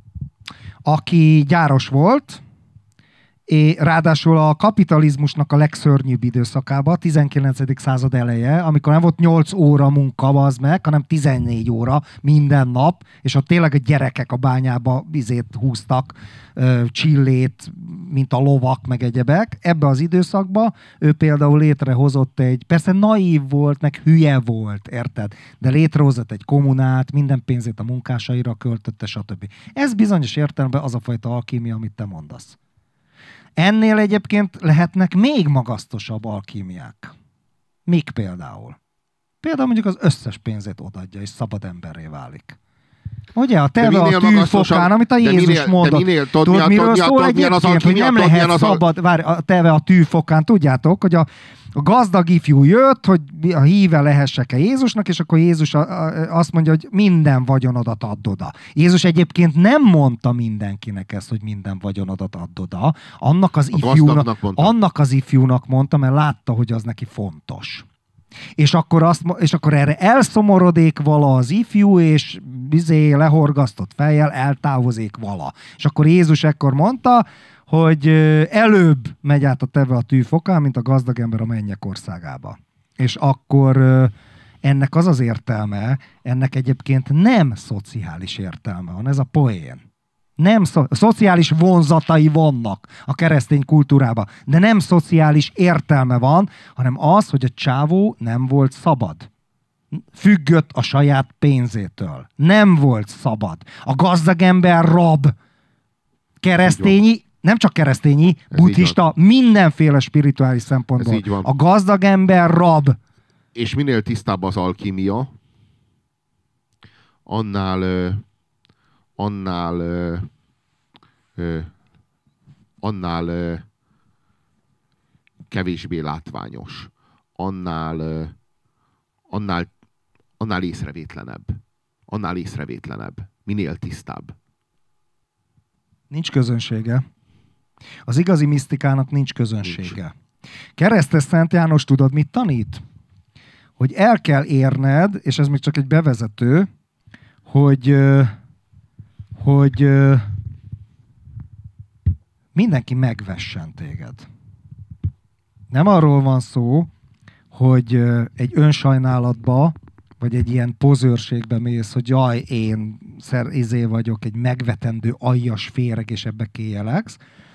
Aki gyáros volt, és ráadásul a kapitalizmusnak a legszörnyűbb időszakában, 19. század eleje, amikor nem volt 8 óra munka, az meg, hanem 14 óra minden nap, és ott tényleg a gyerekek a bányába húztak, csillét, mint a lovak, meg egyebek. Ebbe az időszakban ő például létrehozott persze naív volt, meg hülye volt, érted? De létrehozott egy kommunát, minden pénzét a munkásaira költötte, stb. Ez bizonyos értelemben az a fajta alkímia, amit te mondasz. Ennél egyébként lehetnek még magasztosabb alkímiák. Mik például? Például mondjuk az összes pénzét odaadja, és szabad emberré válik. Ugye a teve a tűfokán, amit a Jézus mondott. Tudod, miről szól egyébként, hogy nem lehet szabad, várj, a teve a tűfokán. Tudjátok, hogy a gazdag ifjú jött, hogy a híve lehessek-e Jézusnak, és akkor Jézus azt mondja, hogy minden vagyonodat add oda. Jézus egyébként nem mondta mindenkinek ezt, hogy minden vagyonodat add oda. Annak az ifjúnak mondta, mert látta, hogy az neki fontos. És akkor erre elszomorodik vala az ifjú, és lehorgasztott fejjel eltávozik vala. És akkor Jézus ekkor mondta, hogy előbb megy át a teve a tű fokán, mint a gazdag ember a mennyek országába. És akkor ennek az az értelme, ennek egyébként nem szociális értelme van, ez a poén. Nem szociális vonzatai vannak a keresztény kultúrában, de nem szociális értelme van, hanem az, hogy a csávó nem volt szabad. Függött a saját pénzétől. Nem volt szabad. A gazdag ember rab. Keresztényi, nem csak keresztényi, buddhista, mindenféle spirituális szempontból. A gazdag ember rab. És minél tisztább az alkímia, annál kevésbé látványos, annál észrevétlenebb, minél tisztább. Nincs közönsége. Az igazi misztikának nincs közönsége. Keresztes Szent János tudod, mit tanít? Hogy el kell érned, és ez még csak egy bevezető, hogy mindenki megvessen téged. Nem arról van szó, hogy egy önsajnálatba, vagy egy ilyen pozőrségbe mész, hogy jaj, én vagyok, egy megvetendő aljas féreg, és ebbe kéjeleksz,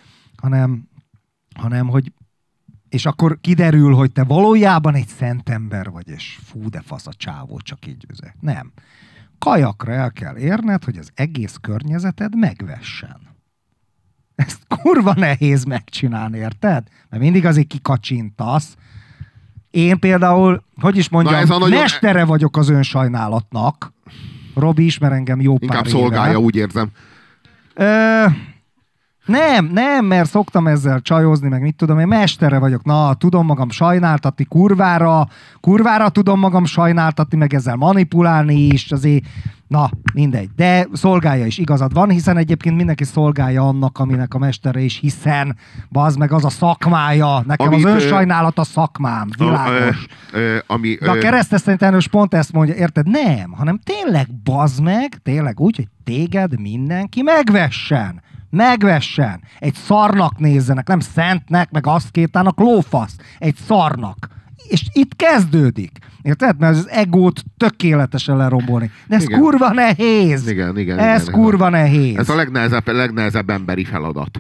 hanem, hogy és akkor kiderül, hogy te valójában egy szent ember vagy, és fú, de fasz a csávó, csak így üzek. Nem. Kajakra el kell érned, hogy az egész környezeted megvessen. Ezt kurva nehéz megcsinálni, érted? Mert mindig azért kikacsintasz. Én például, hogy is mondjam, mestere vagyok az önsajnálatnak. Robi ismer engem jó pár Inkább szolgálja, úgy érzem. Nem, mert szoktam ezzel csajozni, meg mit tudom, én mestere vagyok. Na, tudom magam sajnáltatni kurvára tudom magam sajnáltatni, meg ezzel manipulálni is, azért, na, mindegy. De szolgálja is, igazad van, hiszen egyébként mindenki szolgálja annak, aminek a mestere is, hiszen bazd meg az a szakmája. Nekem az önsajnálat a szakmám, világos. De a keresztes Szent János pont ezt mondja, érted? Nem, hanem tényleg bazd meg, tényleg úgy, hogy téged mindenki megvessen. Megvessen. Egy szarnak nézzenek, nem szentnek, meg aszkétának, lófasz. Egy szarnak. És itt kezdődik. Érted? Mert az egót tökéletesen lerombolni. De ez igen. Kurva nehéz. Igen. Ez kurva nehéz. Ez a legnehezebb emberi feladat.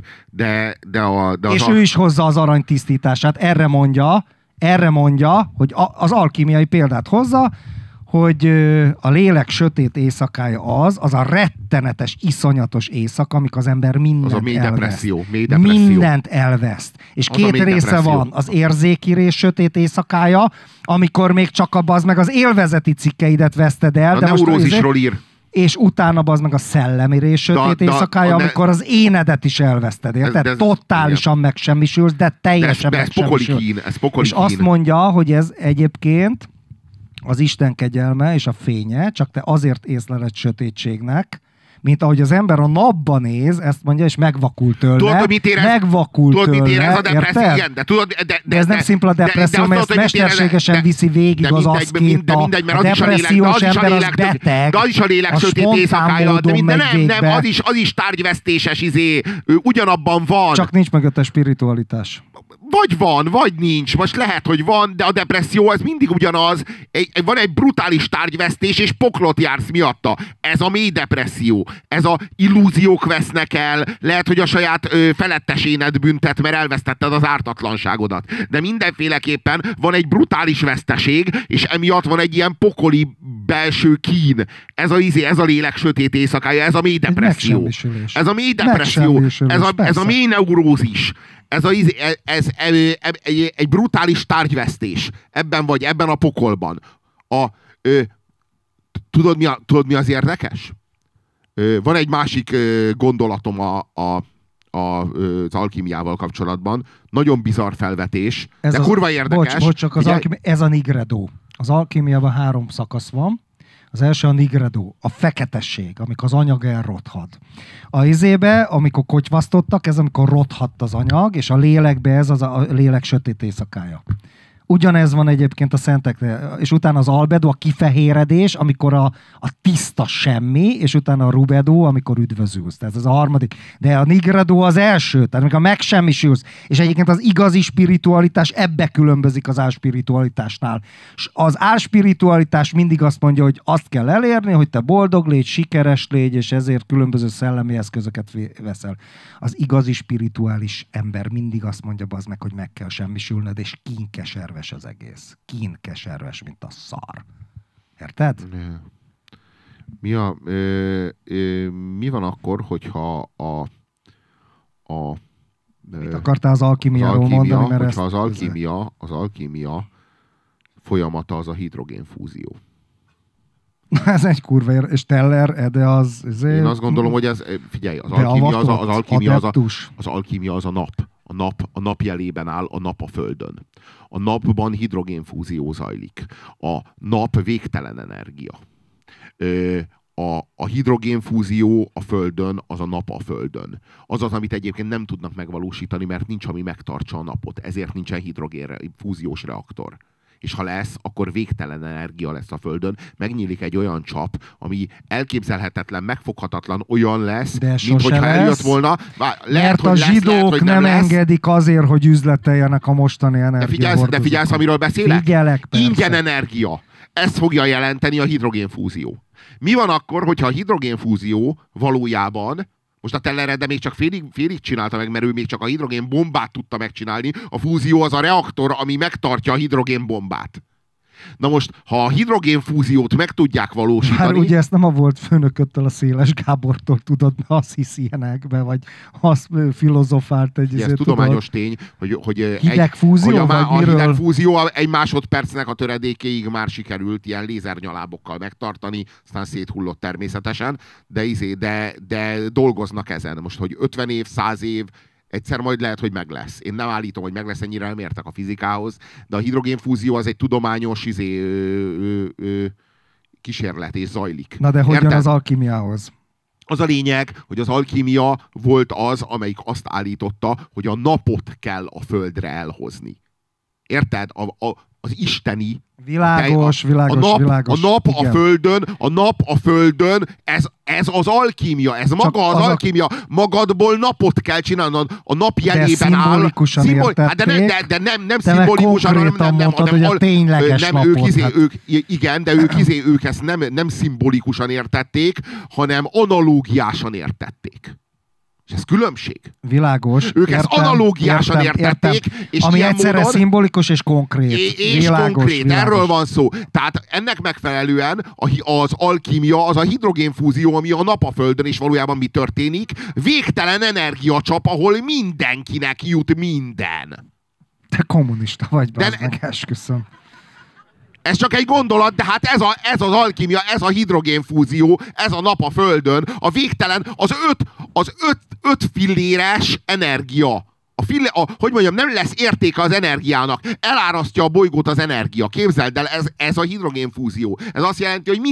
És ő is hozza az arany tisztítását. Erre mondja, hogy az alkímiai példát hozza, hogy a lélek sötét éjszakája az a rettenetes, iszonyatos éjszaka, amikor az ember mindent az a mély depresszió. Mindent elveszt. És az két része van. Az érzéki rész sötét éjszakája, amikor még csak meg az élvezeti cikkeidet veszted el. A neurózisról ír. És utána az meg a szellemi rész sötét éjszakája, amikor az énedet is elveszted, érted? Totálisan megsemmisülsz, de teljesen megsemmisülsz. Ez pokoli és azt mondja, hogy ez egyébként az Isten kegyelme és a fénye, csak te azért észleled sötétségnek, mint ahogy az ember a napban néz, ezt mondja, és megvakul tőle. Tudod, mit érez? Megvakul tőle, ez a depresszió? Igen, de ez nem szimpla depresszió, mert ezt mesterségesen viszi végig az aszkéta. A depressziós ember az beteg. De az is a lélek sötét éjszakája. De nem, az is tárgyvesztéses, ugyanabban van. Csak nincs mögötte spiritualitás. Vagy van, vagy nincs. Most lehet, hogy van, de a depresszió az mindig ugyanaz. Van egy brutális tárgyvesztés, és poklot jársz miatta. Ez a mély depresszió. Ez a illúziók vesznek el. Lehet, hogy a saját feletteséned büntet, mert elvesztetted az ártatlanságodat. De mindenféleképpen van egy brutális veszteség, és emiatt van egy ilyen pokoli belső kín. Ez a lélek sötét éjszakája, ez a mély depresszió. Ez a mély depresszió. Ez a mély neurózis. Ez egy brutális tárgyvesztés. Ebben a pokolban. Tudod, mi az érdekes? Van egy másik gondolatom az alkímiával kapcsolatban. Nagyon bizarr felvetés, de kurva érdekes. Bocs, csak ez a nigredo. Az alkímiában 3 szakasz van. Az első a nigredo, a feketesség, amikor az anyag elrothad. A izébe, amikor kotyvasztottak, ez amikor rothadt az anyag, és a lélekbe ez az a lélek sötét éjszakája. Ugyanez van egyébként a szenteknél. És utána az albedo, a kifehéredés, amikor a tiszta semmi, és utána a rubedo, amikor üdvözülsz. Tehát ez a harmadik. De a nigredo az első, tehát amikor megsemmisülsz. És egyébként az igazi spiritualitás ebbe különbözik az álspiritualitásnál. Az álspiritualitás mindig azt mondja, hogy azt kell elérni, hogy te boldog légy, sikeres légy, és ezért különböző szellemi eszközöket veszel. Az igazi spirituális ember mindig azt mondja, bazd meg, hogy meg kell semmisülned, és kínkeserves az egész. Kínkeserves, mint a szar. Érted? Mi van akkor, hogyha mit akartál az alkimiáról mondani? Mert hogyha az alkímia folyamata az a hidrogénfúzió. Ez egy kurva és Teller, de az... Én azt gondolom, hogy ez... Figyelj, az alkímia az a nap. A nap jelében áll, a nap a Földön. A napban hidrogénfúzió zajlik. A nap végtelen energia. A hidrogénfúzió a Földön, az a nap a Földön. Az az, amit egyébként nem tudnak megvalósítani, mert nincs, ami megtartsa a napot. Ezért nincsen hidrogénfúziós reaktor. És ha lesz, akkor végtelen energia lesz a Földön. Megnyílik egy olyan csap, ami elképzelhetetlen, megfoghatatlan olyan lesz, mint hogyha eljött volna. Mert a zsidók nem engedik azért, hogy üzleteljenek a mostani energiahordozókon. De figyelsz, amiről beszélek? Figyelek, persze. Ingyen energia. Ez fogja jelenteni a hidrogénfúzió. Mi van akkor, hogyha a hidrogénfúzió valójában, most a Teller, de még csak félig csinálta meg, mert ő még csak a hidrogénbombát tudta megcsinálni. A fúzió az a reaktor, ami megtartja a hidrogénbombát. Na most, ha a hidrogénfúziót meg tudják valósítani... Már ugye ezt nem a volt főnököttől, a Széles Gábortól tudod, azt hisz ilyenekbe, vagy azt filozofált egy... Ez tudományos tény, hogy hidegfúzió, a hidegfúzió egy másodpercnek a töredékéig már sikerült ilyen lézernyalábokkal megtartani, aztán széthullott természetesen, de dolgoznak ezen. Most, hogy 50 év, 100 év, egyszer majd lehet, hogy meg lesz. Én nem állítom, hogy meg lesz, ennyire nem értek a fizikához, de a hidrogénfúzió az egy tudományos kísérlet, és zajlik. Na de hogyan az alkimiához? Az a lényeg, hogy az alkímia volt az, amelyik azt állította, hogy a napot kell a Földre elhozni. Érted? Az isteni... Világos. A nap a Földön, ez az alkímia, ez maga az alkímia. Magadból napot kell csinálni, a nap jelében áll. Szimbólikusan értették. De nem szimbolikusan, hanem hogy a tényleges napot. Igen, de ők ezt nem szimbolikusan értették, hanem analógiásan értették. És ez különbség. Világos. Ők ezt analógiásan értették. És ami egyszerre módon, szimbolikus és konkrét. És konkrét, erről van szó. Tehát ennek megfelelően az alkímia, az a hidrogénfúzió, ami a nap a Földön, és valójában mi történik? Végtelen energiacsap, ahol mindenkinek jut minden. Te kommunista vagy, meg esküszöm. Ez csak egy gondolat, de hát ez az alkímia, ez a hidrogénfúzió, ez a nap a Földön, a végtelen, az öt filléres energia. Hogy mondjam, nem lesz értéke az energiának. Elárasztja a bolygót az energia. Képzeld el, ez a hidrogénfúzió. Ez azt jelenti, hogy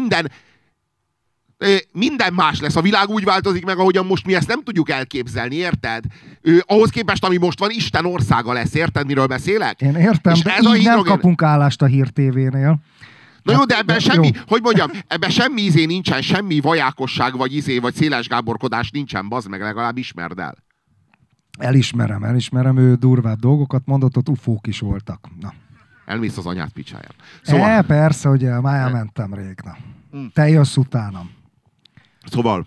minden más lesz. A világ úgy változik meg, ahogyan most mi ezt nem tudjuk elképzelni, érted? Ahhoz képest, ami most van, Isten országa lesz, érted, miről beszélek? Én értem, de így nem kapunk állást a Hír TV-nél. Na jó, de ebben semmi, hogy mondjam, ebben semmi nincsen, semmi vajákosság, vagy Széles Gáborkodás nincsen, bazd meg, legalább ismerd el. Elismerem, ő durvább dolgokat mondott, ott ufók is voltak. Na. Elmész az anyád picsáján. Szóval... persze, ugye, már elmentem rég, na. Te jössz utánam. Szóval,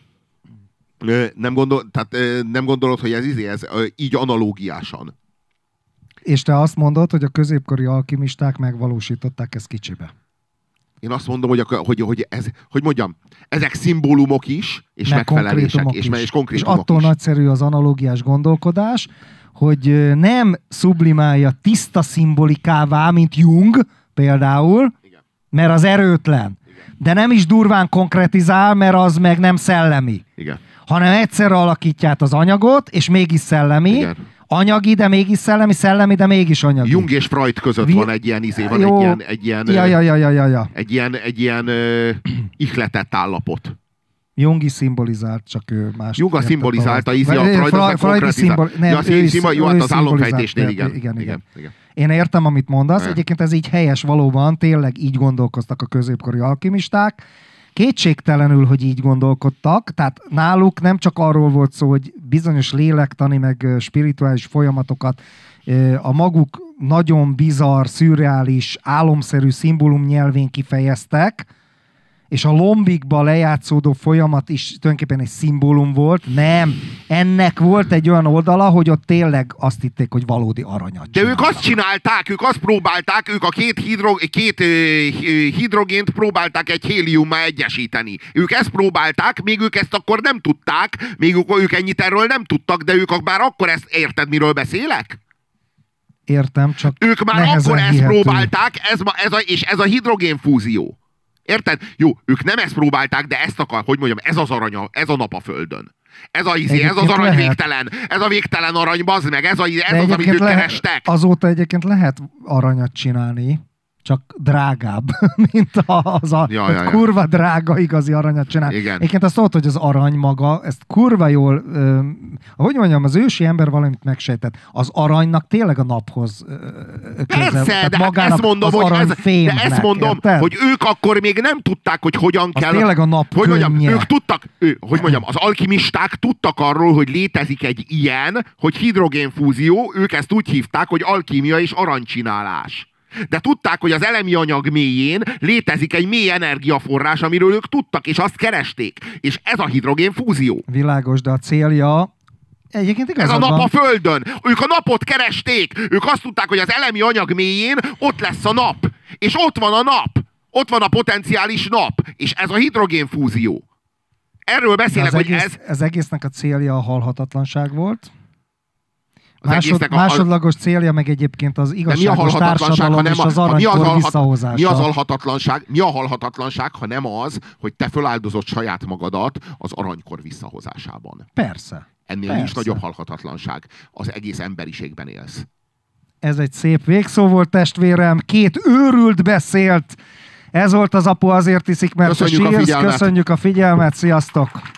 nem gondolod, hogy ez így analógiásan. És te azt mondod, hogy a középkori alkimisták megvalósították ezt kicsibe. Én azt mondom, hogy mondjam, ezek szimbólumok is, és megfelelések, és konkrétumok és attól is. Nagyszerű az analógiás gondolkodás, hogy nem sublimálja tiszta szimbolikává, mint Jung például, igen. Mert az erőtlen. Igen. De nem is durván konkretizál, mert az meg nem szellemi. Igen. Hanem egyszerre alakítja át az anyagot, és mégis szellemi. Igen. Anyagi, de mégis szellemi, szellemi, de mégis anyagi. Jung és Freud között van egy ilyen egy ilyen ihletett állapot. Jungi szimbolizált, csak ő más. Jung a szimbolizálta, a az álomfejtésnél, igen. Én értem, amit mondasz. Egyébként ez így helyes valóban, tényleg így gondolkoztak a középkori alkimisták. Kétségtelenül, hogy így gondolkodtak, tehát náluk nem csak arról volt szó, hogy bizonyos lélektani, meg spirituális folyamatokat a maguk nagyon bizarr, szürreális, álomszerű szimbólum nyelvén kifejeztek, és a lombikba lejátszódó folyamat is tulajdonképpen egy szimbólum volt. Nem. Ennek volt egy olyan oldala, hogy ott tényleg azt hitték, hogy valódi aranyat de ők azt csinálták, ők azt próbálták, ők a két hidrogént próbálták egy héliummá egyesíteni. Ők ezt próbálták, még ők ezt akkor nem tudták, még ők ennyit erről nem tudtak, de ők már akkor ezt, érted, miről beszélek? Értem, csak ők már akkor ezt próbálták, és ez a hidrogénfúzió. Érted? Jó, ők nem ezt próbálták, de ezt akar, hogy mondjam, ez az arany, ez a nap a földön. Ez az arany lehet. Végtelen. Ez a végtelen arany, bazd meg, ez az, amit ők kerestek. Azóta egyébként lehet aranyat csinálni, csak drágább, mint az kurva drága igazi aranyat csinál. Igen. Egyébként azt tudod, hogy az arany maga, ezt kurva jól, ahogy mondjam, az ősi ember valamit megsejtett. Az aranynak tényleg a naphoz közel. Persze, de ezt mondom, hogy ők akkor még nem tudták, hogy hogyan kell. Tényleg a nap hogy mondjam, ők tudtak, hogy mondjam, az alkimisták tudtak arról, hogy létezik egy ilyen, hogy hidrogénfúzió, ők ezt úgy hívták, hogy alkímia és aranycsinálás. De tudták, hogy az elemi anyag mélyén létezik egy mély energiaforrás, amiről ők tudtak, és azt keresték. És ez a hidrogénfúzió. Világos, de a célja... Egyébként ez a nap a Földön. Ők a napot keresték. Ők azt tudták, hogy az elemi anyag mélyén ott lesz a nap. És ott van a nap. Ott van a potenciális nap. És ez a hidrogénfúzió. Erről beszélek, hogy ez egésznek a célja a halhatatlanság volt. Másodlagos célja meg egyébként az igazságos társadalom és az aranykor visszahozása. Mi a halhatatlanság, ha nem az, hogy te föláldozott saját magadat az aranykor visszahozásában? Persze. Ennél nincs nagyobb halhatatlanság. Az egész emberiségben élsz. Ez egy szép végszó volt, testvérem. Két őrült beszélt. Ez volt az Apu azért iszik, mert köszönjük a figyelmet. Sziasztok!